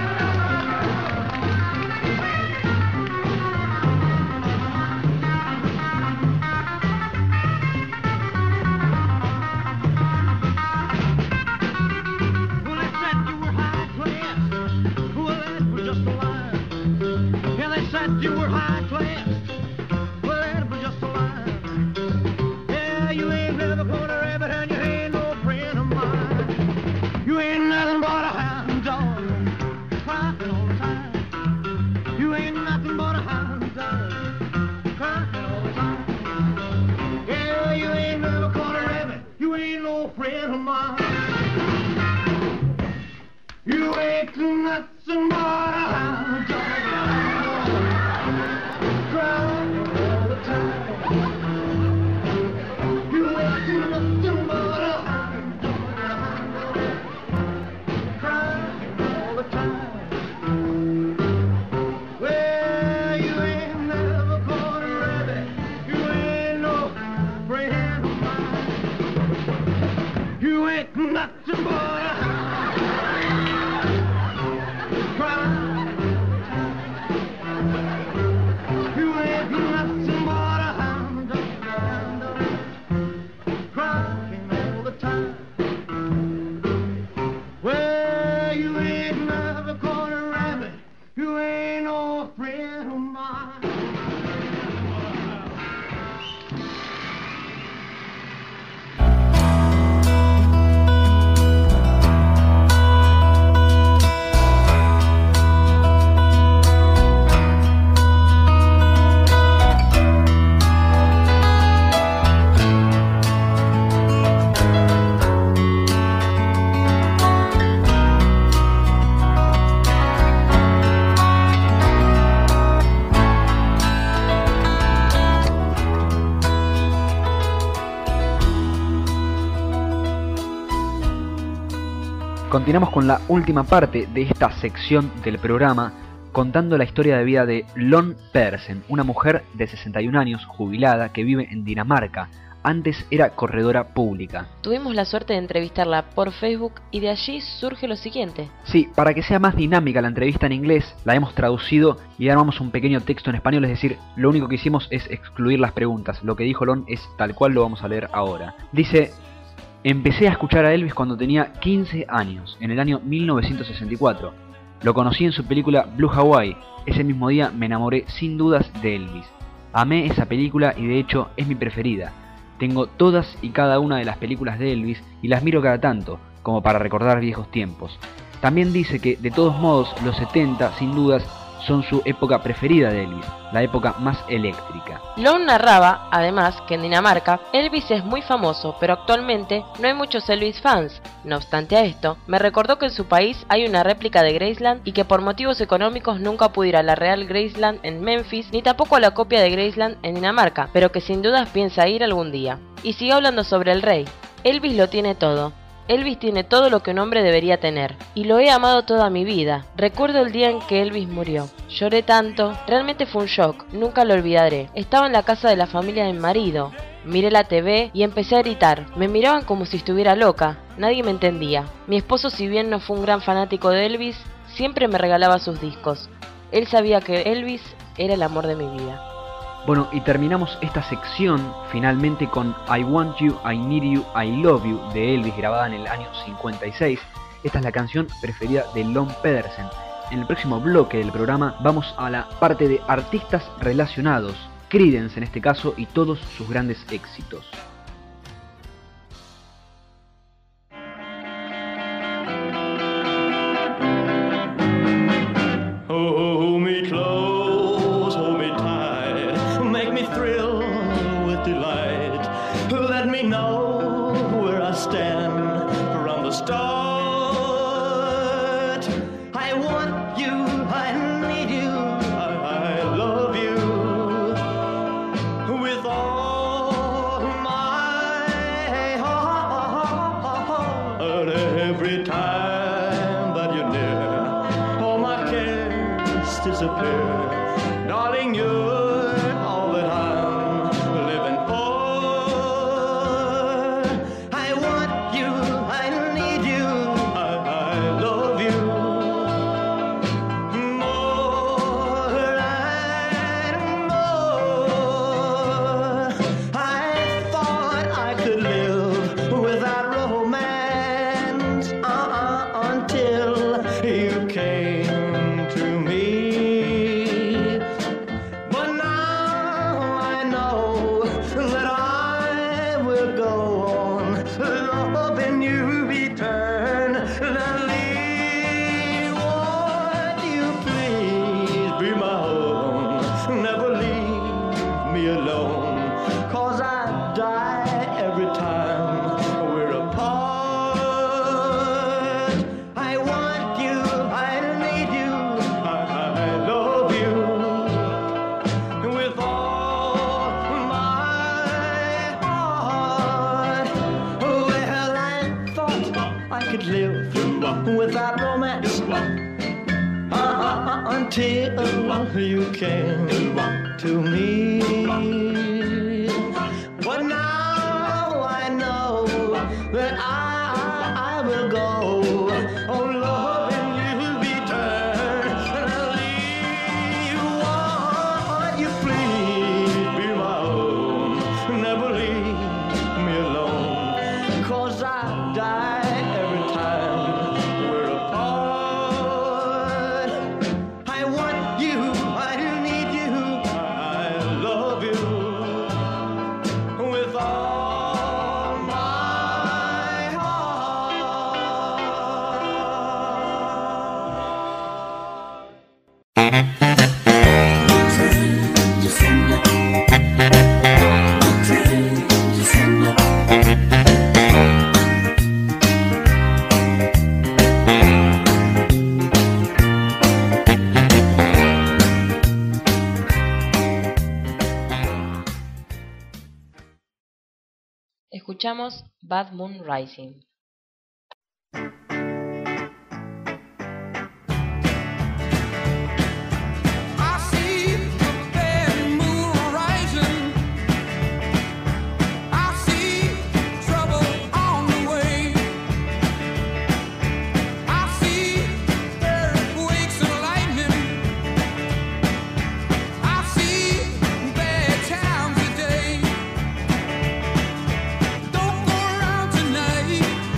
Well, they said you were high class. Well, that was just a lie. Yeah, they said you were high class. Well, that was just a lie. Yeah, you ain't never caught a rabbit and you ain't no friend of mine. You ain't nothing but a hound dog, crying all the time. You ain't nothing but a hound dog, crying all the time. Yeah, you ain't never caught a rabbit. You ain't no friend of mine. You ain't nothing but a hound dog, crying all the time. You ain't nothing but a hound dog, crying all the time. Well, you ain't never caught a rabbit. You ain't no friend of mine. You ain't nothing but a hound crying. You ain't nothing but a hound dog, crying all the time. Well, you ain't never caught a rabbit. You ain't no friend of mine. Continuamos con la última parte de esta sección del programa, contando la historia de vida de Lon Pedersen, una mujer de 61 años, jubilada, que vive en Dinamarca. Antes era corredora pública. Tuvimos la suerte de entrevistarla por Facebook y de allí surge lo siguiente. Sí, para que sea más dinámica la entrevista en inglés, la hemos traducido y armamos un pequeño texto en español, es decir, lo único que hicimos es excluir las preguntas. Lo que dijo Lon es tal cual, lo vamos a leer ahora. Dice: empecé a escuchar a Elvis cuando tenía 15 años, en el año 1964. Lo conocí en su película Blue Hawaii. Ese mismo día me enamoré sin dudas de Elvis. Amé esa película y de hecho es mi preferida. Tengo todas y cada una de las películas de Elvis y las miro cada tanto, como para recordar viejos tiempos. También dice que de todos modos los 70 sin dudas son su época preferida de Elvis, la época más eléctrica. Lon narraba, además, que en Dinamarca Elvis es muy famoso, pero actualmente no hay muchos Elvis fans. No obstante a esto, me recordó que en su país hay una réplica de Graceland y que por motivos económicos nunca pudo ir a la Real Graceland en Memphis, ni tampoco a la copia de Graceland en Dinamarca, pero que sin dudas piensa ir algún día. Y siguió hablando sobre el rey. Elvis lo tiene todo. Elvis tiene todo lo que un hombre debería tener, y lo he amado toda mi vida. Recuerdo el día en que Elvis murió. Lloré tanto, realmente fue un shock, nunca lo olvidaré. Estaba en la casa de la familia de mi marido. Miré la TV y empecé a gritar. Me miraban como si estuviera loca, nadie me entendía. Mi esposo, si bien no fue un gran fanático de Elvis, siempre me regalaba sus discos. Él sabía que Elvis era el amor de mi vida. Bueno, y terminamos esta sección finalmente con I Want You, I Need You, I Love You de Elvis, grabada en el año 56. Esta es la canción preferida de Lon Pedersen. En el próximo bloque del programa vamos a la parte de artistas relacionados, Creedence en este caso y todos sus grandes éxitos. Hold me close, hold me tight, make me thrill with delight. Let me know where I stand from the start. I want you, I need you, I love you with all my heart. Every time that you're near, all my cares disappear. Darling, you're all that I'm living for. I want you, I need you, I love you more and more. I thought I could live without romance until you came to me. But now I know that I will go on loving you eternally. Won't you please be my own? Never leave me alone, 'cause I die every time we're apart. I want you, I need you, I love you with all my heart. Well, I thought I could live without romance until you came to me. But now I know that I will go on loving you eternally. Won't you please be my own? Never leave me alone, 'cause I die every time we're apart. I want you, I need you, I love you with all my heart. Escuchamos Bad Moon Rising. I see the bad moon rising. I see trouble on the way. I see earthquakes and lightning. I see bad times today. Don't go around tonight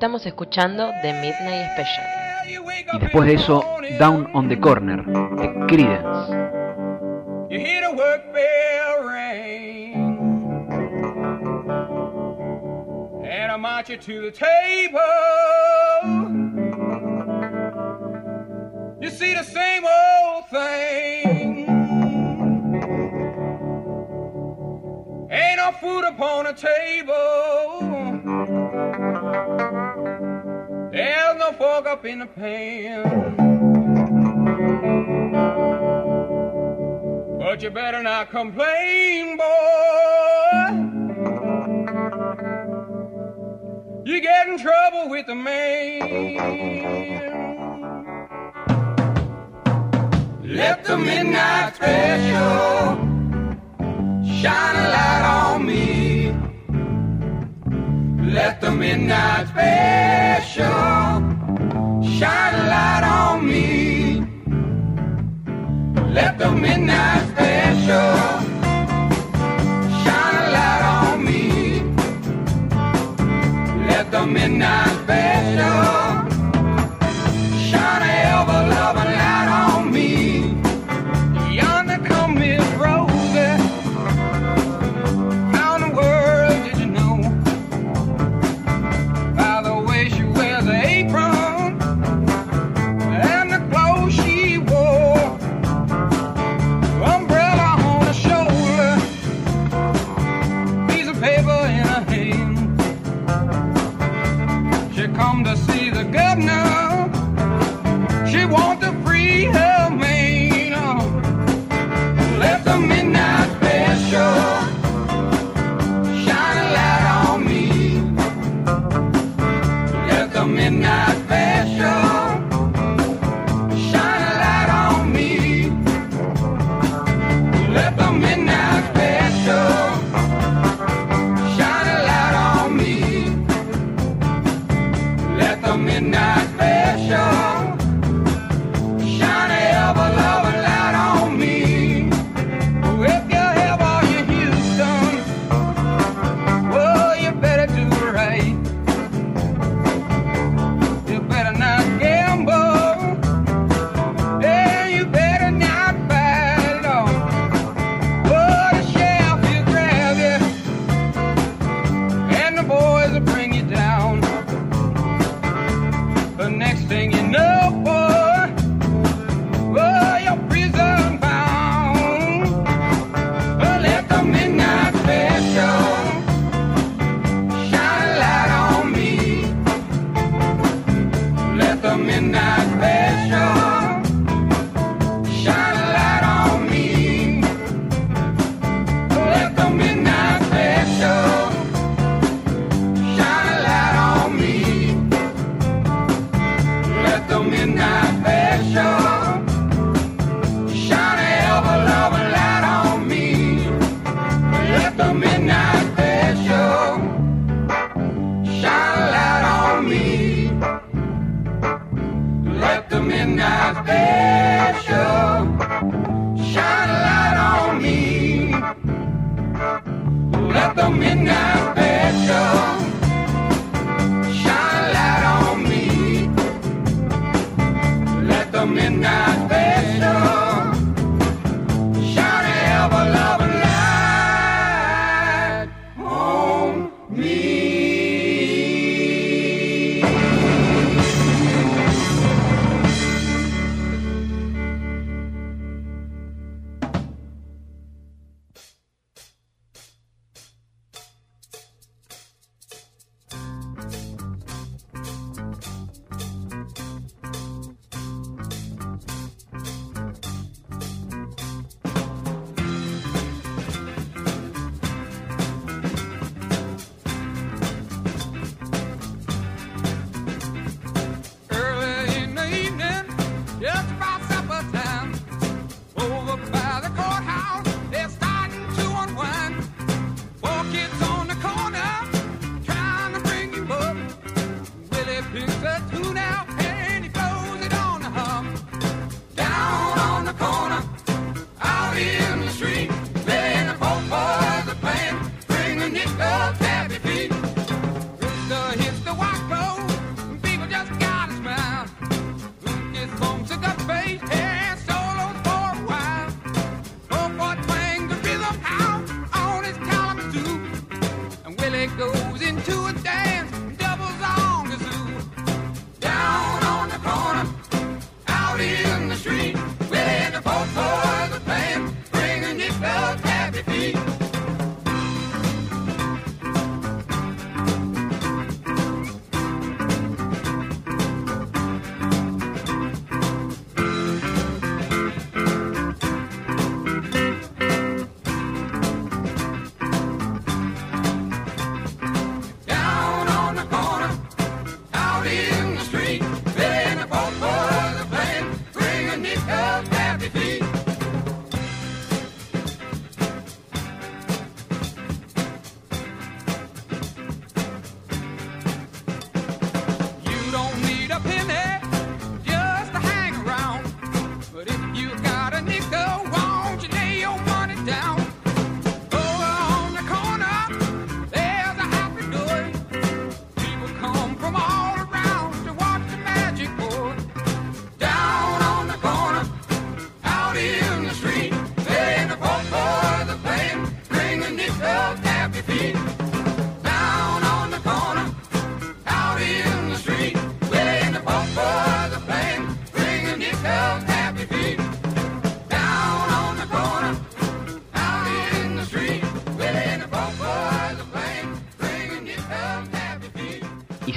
Estamos escuchando The Midnight Special. Y después de eso, Down on the Corner, de Creedence. You hear the work bell ring, and I march you to the table. You see the same old thing. Ain't no food upon the table. There's no fork up in the pan. But you better not complain, boy. You get in trouble with the man. Let the midnight special shine a light on me. Let the midnight special shine a light on me. Let the midnight special shine a light on me. Let the midnight special shine a ever-loving light on me. Yonder come Miss Rosie. How in the world did you know? By the way she wears her apron and the clothes she wore. Umbrella on her shoulder, piece of paper in her hand. She come to see the governor. She want to free her man. Let the midnight special shine a light on me. Let the midnight special shine a light on me. Let the midnight special shine a light on me. Let the midnight special shine a ever-loving light on me. If you have all your Houston, well, you better do it right. You better not gamble, and you better not fight it off. Oh, the sheriff will grab you, and the boys will bring you down. The next thing you know, boy, oh, you're prison bound. Oh, let the midnight special shine a light on me. Let the midnight special shine a light on me. Let the midnight special shine a light on me. Let the midnight special shine a ever-loving light on me. Let the midnight special shine a light on me. Let the midnight special shine a light on me. Let the midnight special shine a light on me. Let the midnight special shine a ever-loving light on me.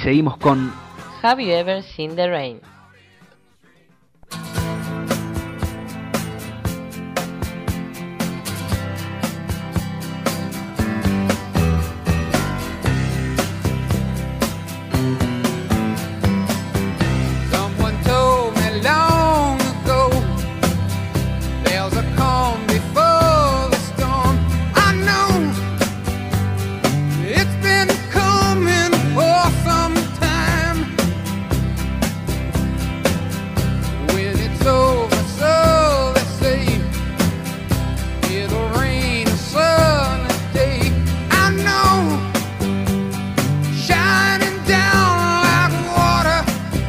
seguimos con Have You Ever Seen the Rain? Someone told me long ago there's a calm before the storm. I know it's been coming for some time. When it's over, so they say it'll rain a sunny day. I know, shining down like water.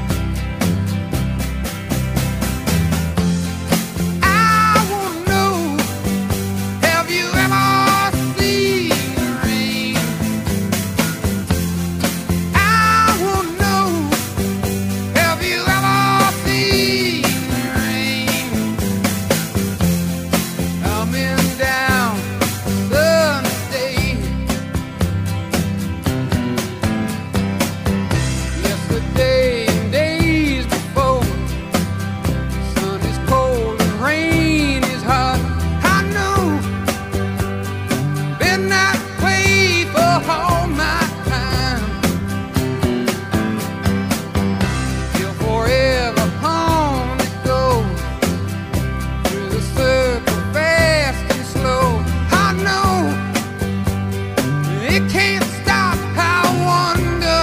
I wanna know, have you ever seen the rain? I wanna know, have you ever seen the rain? Coming down sunny day. Yesterday and days before, sun is cold and rain is hot. I know, been that way for all my time. Till forever on it goes, through the circle fast and slow. I know, it can't stop. I wonder,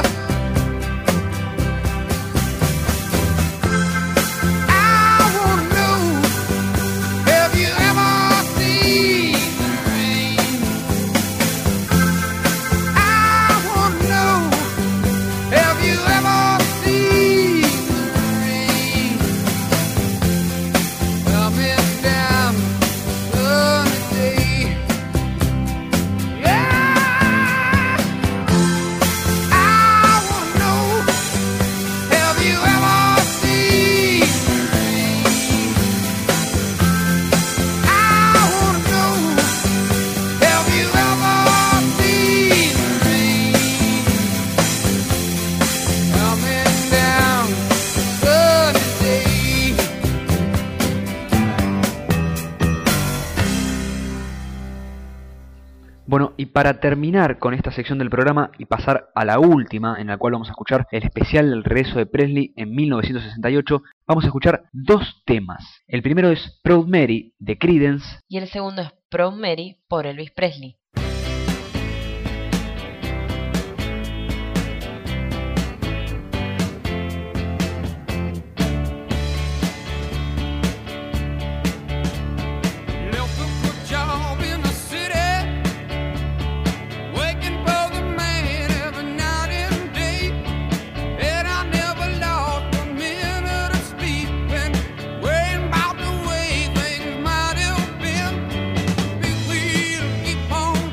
I wanna know, have you ever seen the rain? I wanna know, have you ever seen the rain? Coming down sunny day. Yeah, I wanna know, have you ever seen the rain? I wanna know, have you ever seen the rain? Coming down sunny day. Bueno, y para terminar con esta sección del programa y pasar a la última, en la cual vamos a escuchar el especial del regreso de Presley en 1968, vamos a escuchar dos temas. El primero es Proud Mary de Creedence. Y el segundo es Proud Mary por Elvis Presley. Left a good job in the city, working for the man every night and day. And I never lost a minute of sleeping, worrying about the way things might have been. Big wheel keep on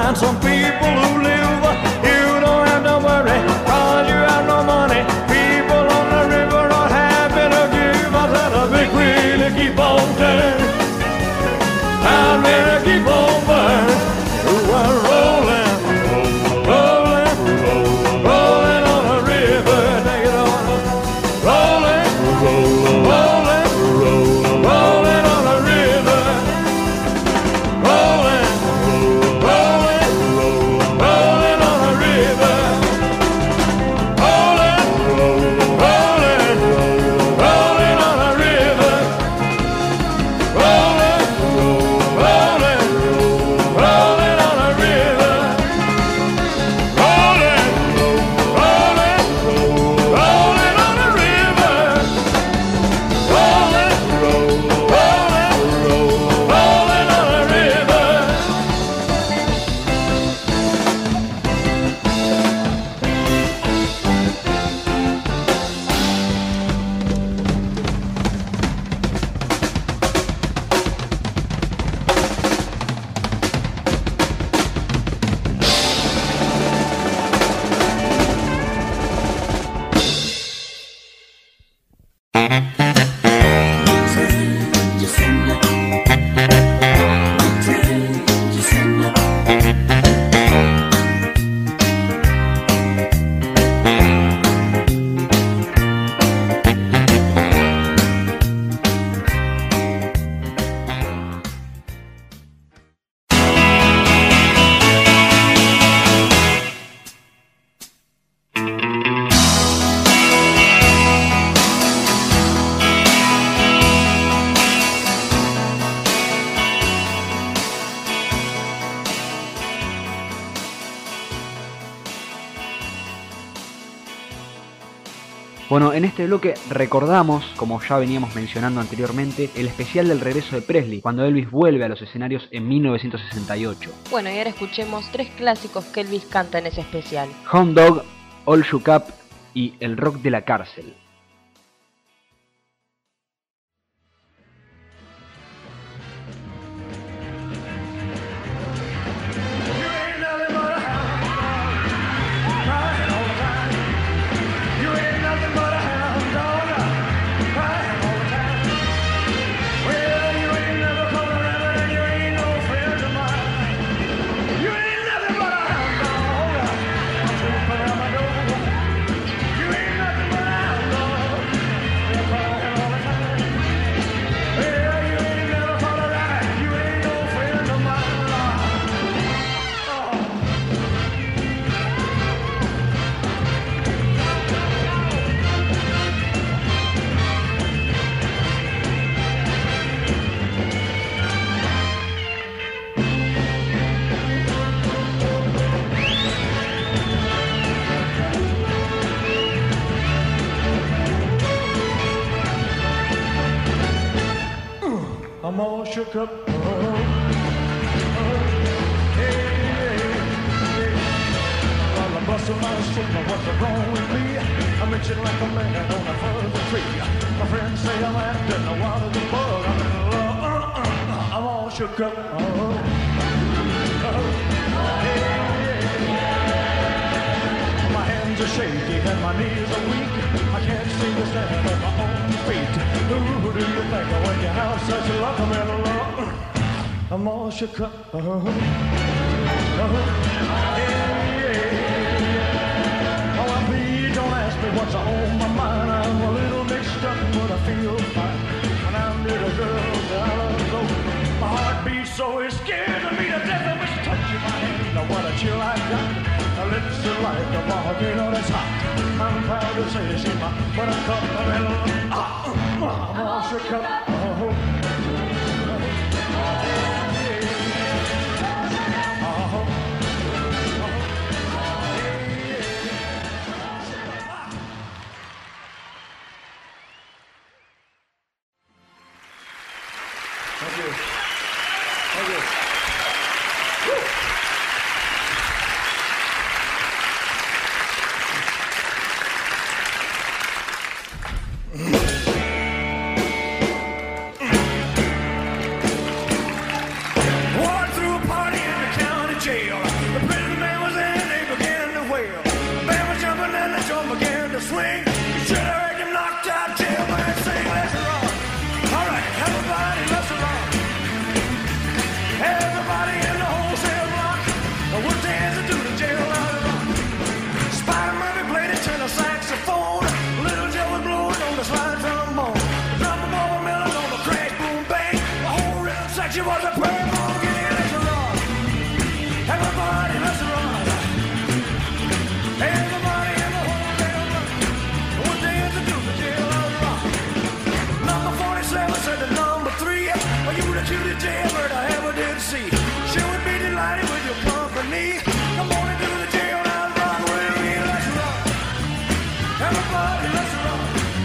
find some people who live. You don't have to worry, cause you have no money. People on the river are happy to give. I said a big wheel to keep on turning. I'm gonna keep on burning. We're rolling, rolling, rolling on the river. Take it on. Rolling, rolling, rolling on the river. Rolling, rolling, rolling on the river. Rolling, rolling, rolling on the river. Rolling, rolling, rolling on the river. Rolling, rolling, rolling on the river. Rolling, rolling, rolling on the river. Bueno, en este bloque recordamos, como ya veníamos mencionando anteriormente, el especial del regreso de Presley, cuando Elvis vuelve a los escenarios en 1968. Bueno, y ahora escuchemos 3 clásicos que Elvis canta en ese especial. Hound Dog, All Shook Up y El Rock de la Cárcel. I'm all shook up. Well, I'm busting my shit, now what's wrong with me? I'm itching like a man on a further tree. My friends say I'm acting a wild as a bug. I'm in love. I'm all shook up. My hands are shaky and my knees are weak. I can't seem to stand on my own feet. Who do you think when you have such luck? I'm in love. I'm all shook up. Oh, please don't ask me what's on my mind. I'm a little mixed up, but I feel fine. When I'm near the girl that I love so, my heart beats so it's scared of me to death. I wish touching my hand. Now what a chill I got. Her lips are like a volcano that's hot. I'm proud to say she's my buttercup. I'm all shook up. Thank you. Thank you. Woo. Walked through a party in the county jail. she was a purple girl, let's rock. Everybody, let's rock. Everybody in the whole damn rock. What they have to do to jail rock. Number 47 said to number 3, are you the cutest jailbird I ever did see? She would be delighted with your company. Come on into the jail and rock with me, let's rock. Everybody, let's rock.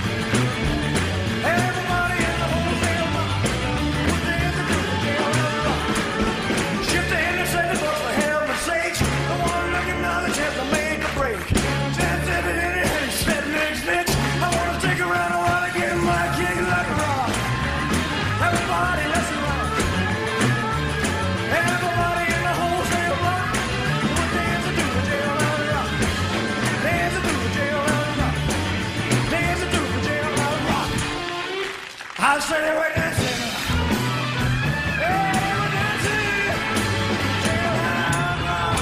Everybody in the whole damn rock. What they have to do to jail and rock. Shift the hand and say the book for heaven's sakes. The one looking now the chance to make a break. Chance if it in it, and snip, nick, snitch. I wanna stick around a while and get my kick like a rock. Everybody, let's rock. Everybody in the whole damn rock. What they have to do to jail and rock. They have to do to jail and rock. They have to do to jail and rock. I'll say they were dancing. Hey, they were dancing. Jail and rock.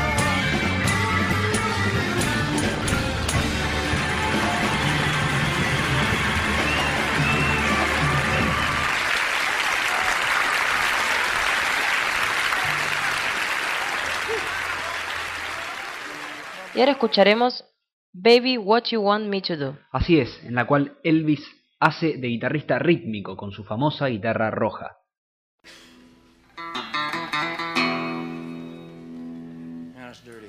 Y ahora escucharemos Baby What You Want Me to Do. Así es, en la cual Elvis hace de guitarrista rítmico con su famosa guitarra roja. That's dirty.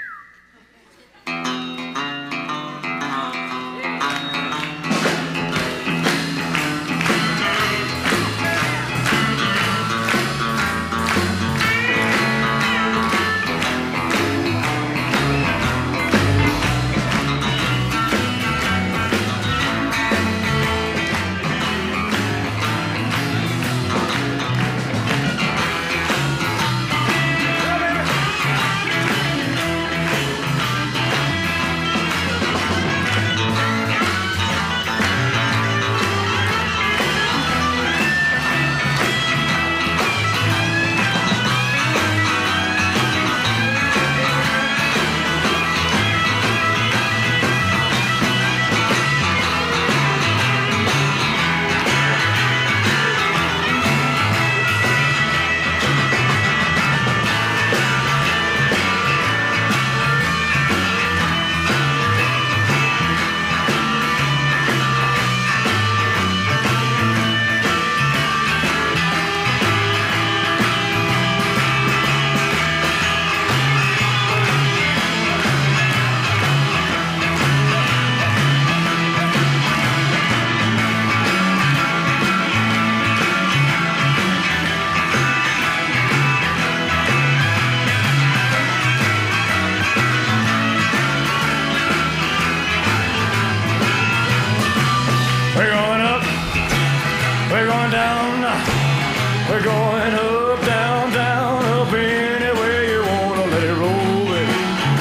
We're going up, we're going down, we're going up, down, down, up any way you wanna let it roll, baby.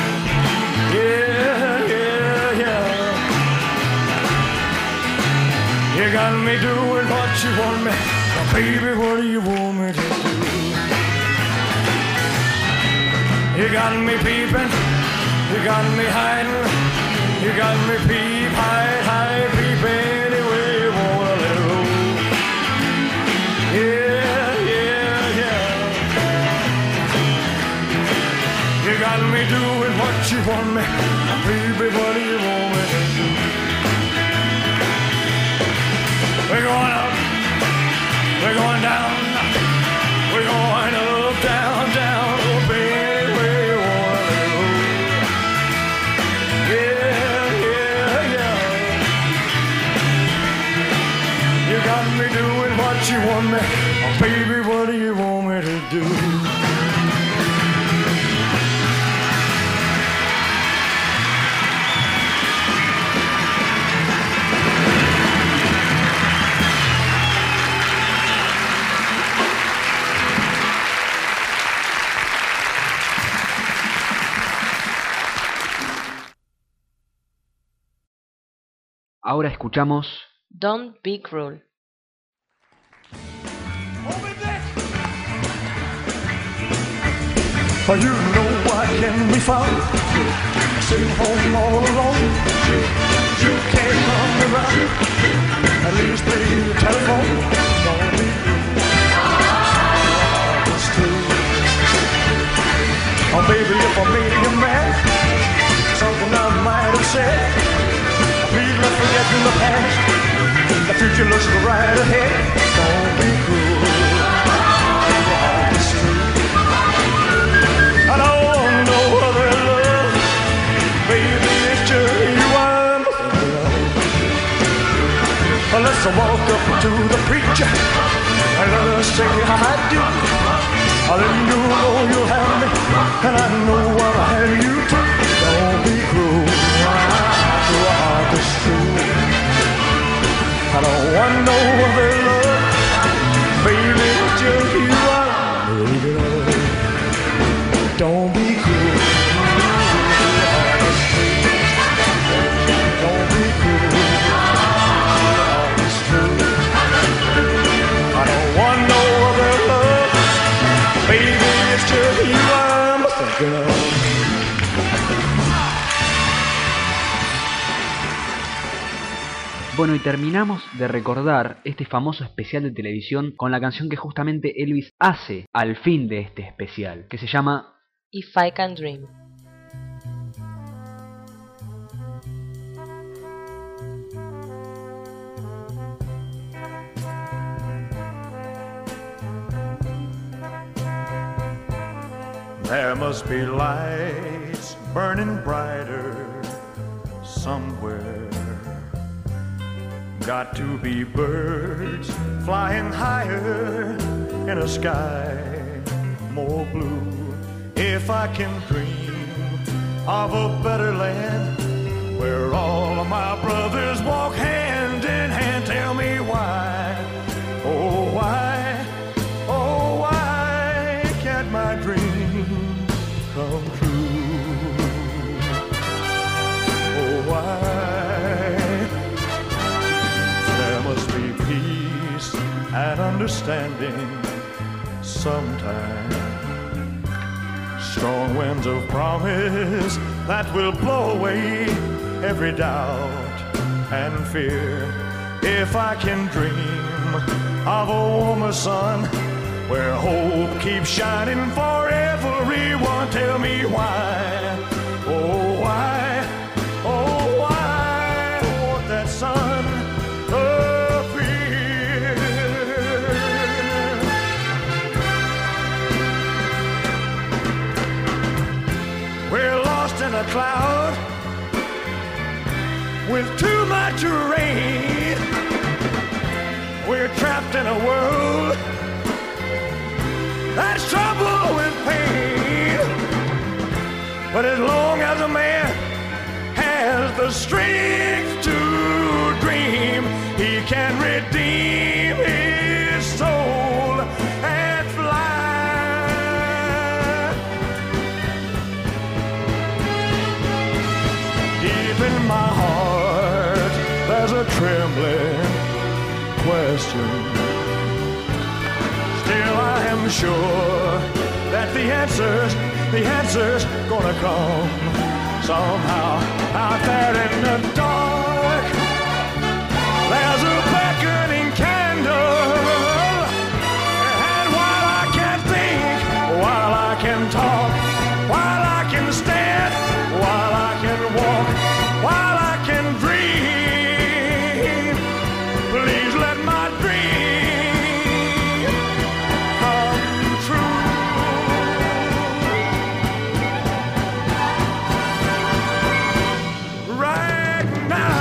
Yeah, yeah, yeah. You got me doing what you want me, now, baby, what do you want me to do? You got me peeping, you got me hiding, you got me peep, hide, peep anyway you wanna let it roll. Yeah, yeah, yeah. You got me doing what you want me, baby, what do you want me to do? We're going up, we're going down, we're going up, down, down, up anyway you wanna let it roll. Yeah, yeah, yeah. You got me doing what you want me, oh, baby, what do you want me to do? Ahora escuchamos Don't Be Cruel. For you know I can be found sitting home all alone. You can't come around, at least play the telephone. Don't be cruel. baby, if I made you mad, something I might have said. Please let's forget the past. The future looks right ahead. Don't be cruel. It's true. I don't want no other love, baby. It's just you I'm thinking of. Let's walk up to the preacher and let us say I do. Then you know you'll have me, and I know I'll have you too. Don't be cruel. Your heart is true. I don't want no other love, baby, just you I'm thinking of. Don't be cruel. Your heart is true. Don't be cruel. Your heart is true. I don't want no other love, baby, it's just you I'm thinking of. Bueno, y terminamos de recordar este famoso especial de televisión con la canción que justamente Elvis hace al fin de este especial, que se llama If I Can Dream. There must be lights burning brighter somewhere. Got to be birds flying higher in a sky more blue. If I can dream of a better land where all of my brothers walk hand in hand, tell me why, oh why, oh why can't my dream come true? Oh why? There must be peace and understanding sometime. Strong winds of promise that will blow away every doubt and fear. If I can dream of a warmer sun where hope keeps shining for everyone, tell me why, oh why, oh why won't that sun appear? We're lost in a cloud with too much rain. We're trapped in a world that's trouble with pain. But as long as a man has the strength to dream, he can redeem his soul and fly. Deep in my heart there's a trembling question. Still I am sure that the answer's gonna come somehow. Out there in the dark there's a beckoning candle, and while I can think, while I can talk, while I can stand, while I can walk, while I can dream, please let my dream come true. Right now.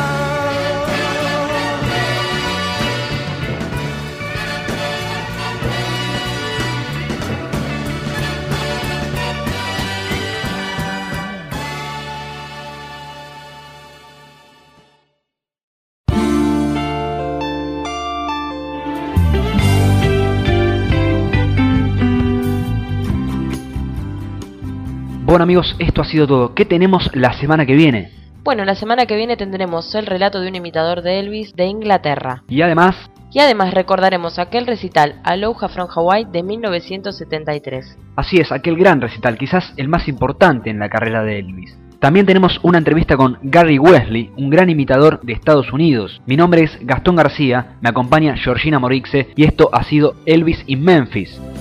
Bueno amigos, esto ha sido todo. ¿Qué tenemos la semana que viene? Bueno, la semana que viene tendremos el relato de un imitador de Elvis de Inglaterra. Y además recordaremos aquel recital Aloha from Hawaii de 1973. Así es, aquel gran recital, quizás el más importante en la carrera de Elvis. También tenemos una entrevista con Gary Wesley, un gran imitador de Estados Unidos. Mi nombre es Gastón García, me acompaña Georgina Morixe y esto ha sido Elvis in Memphis.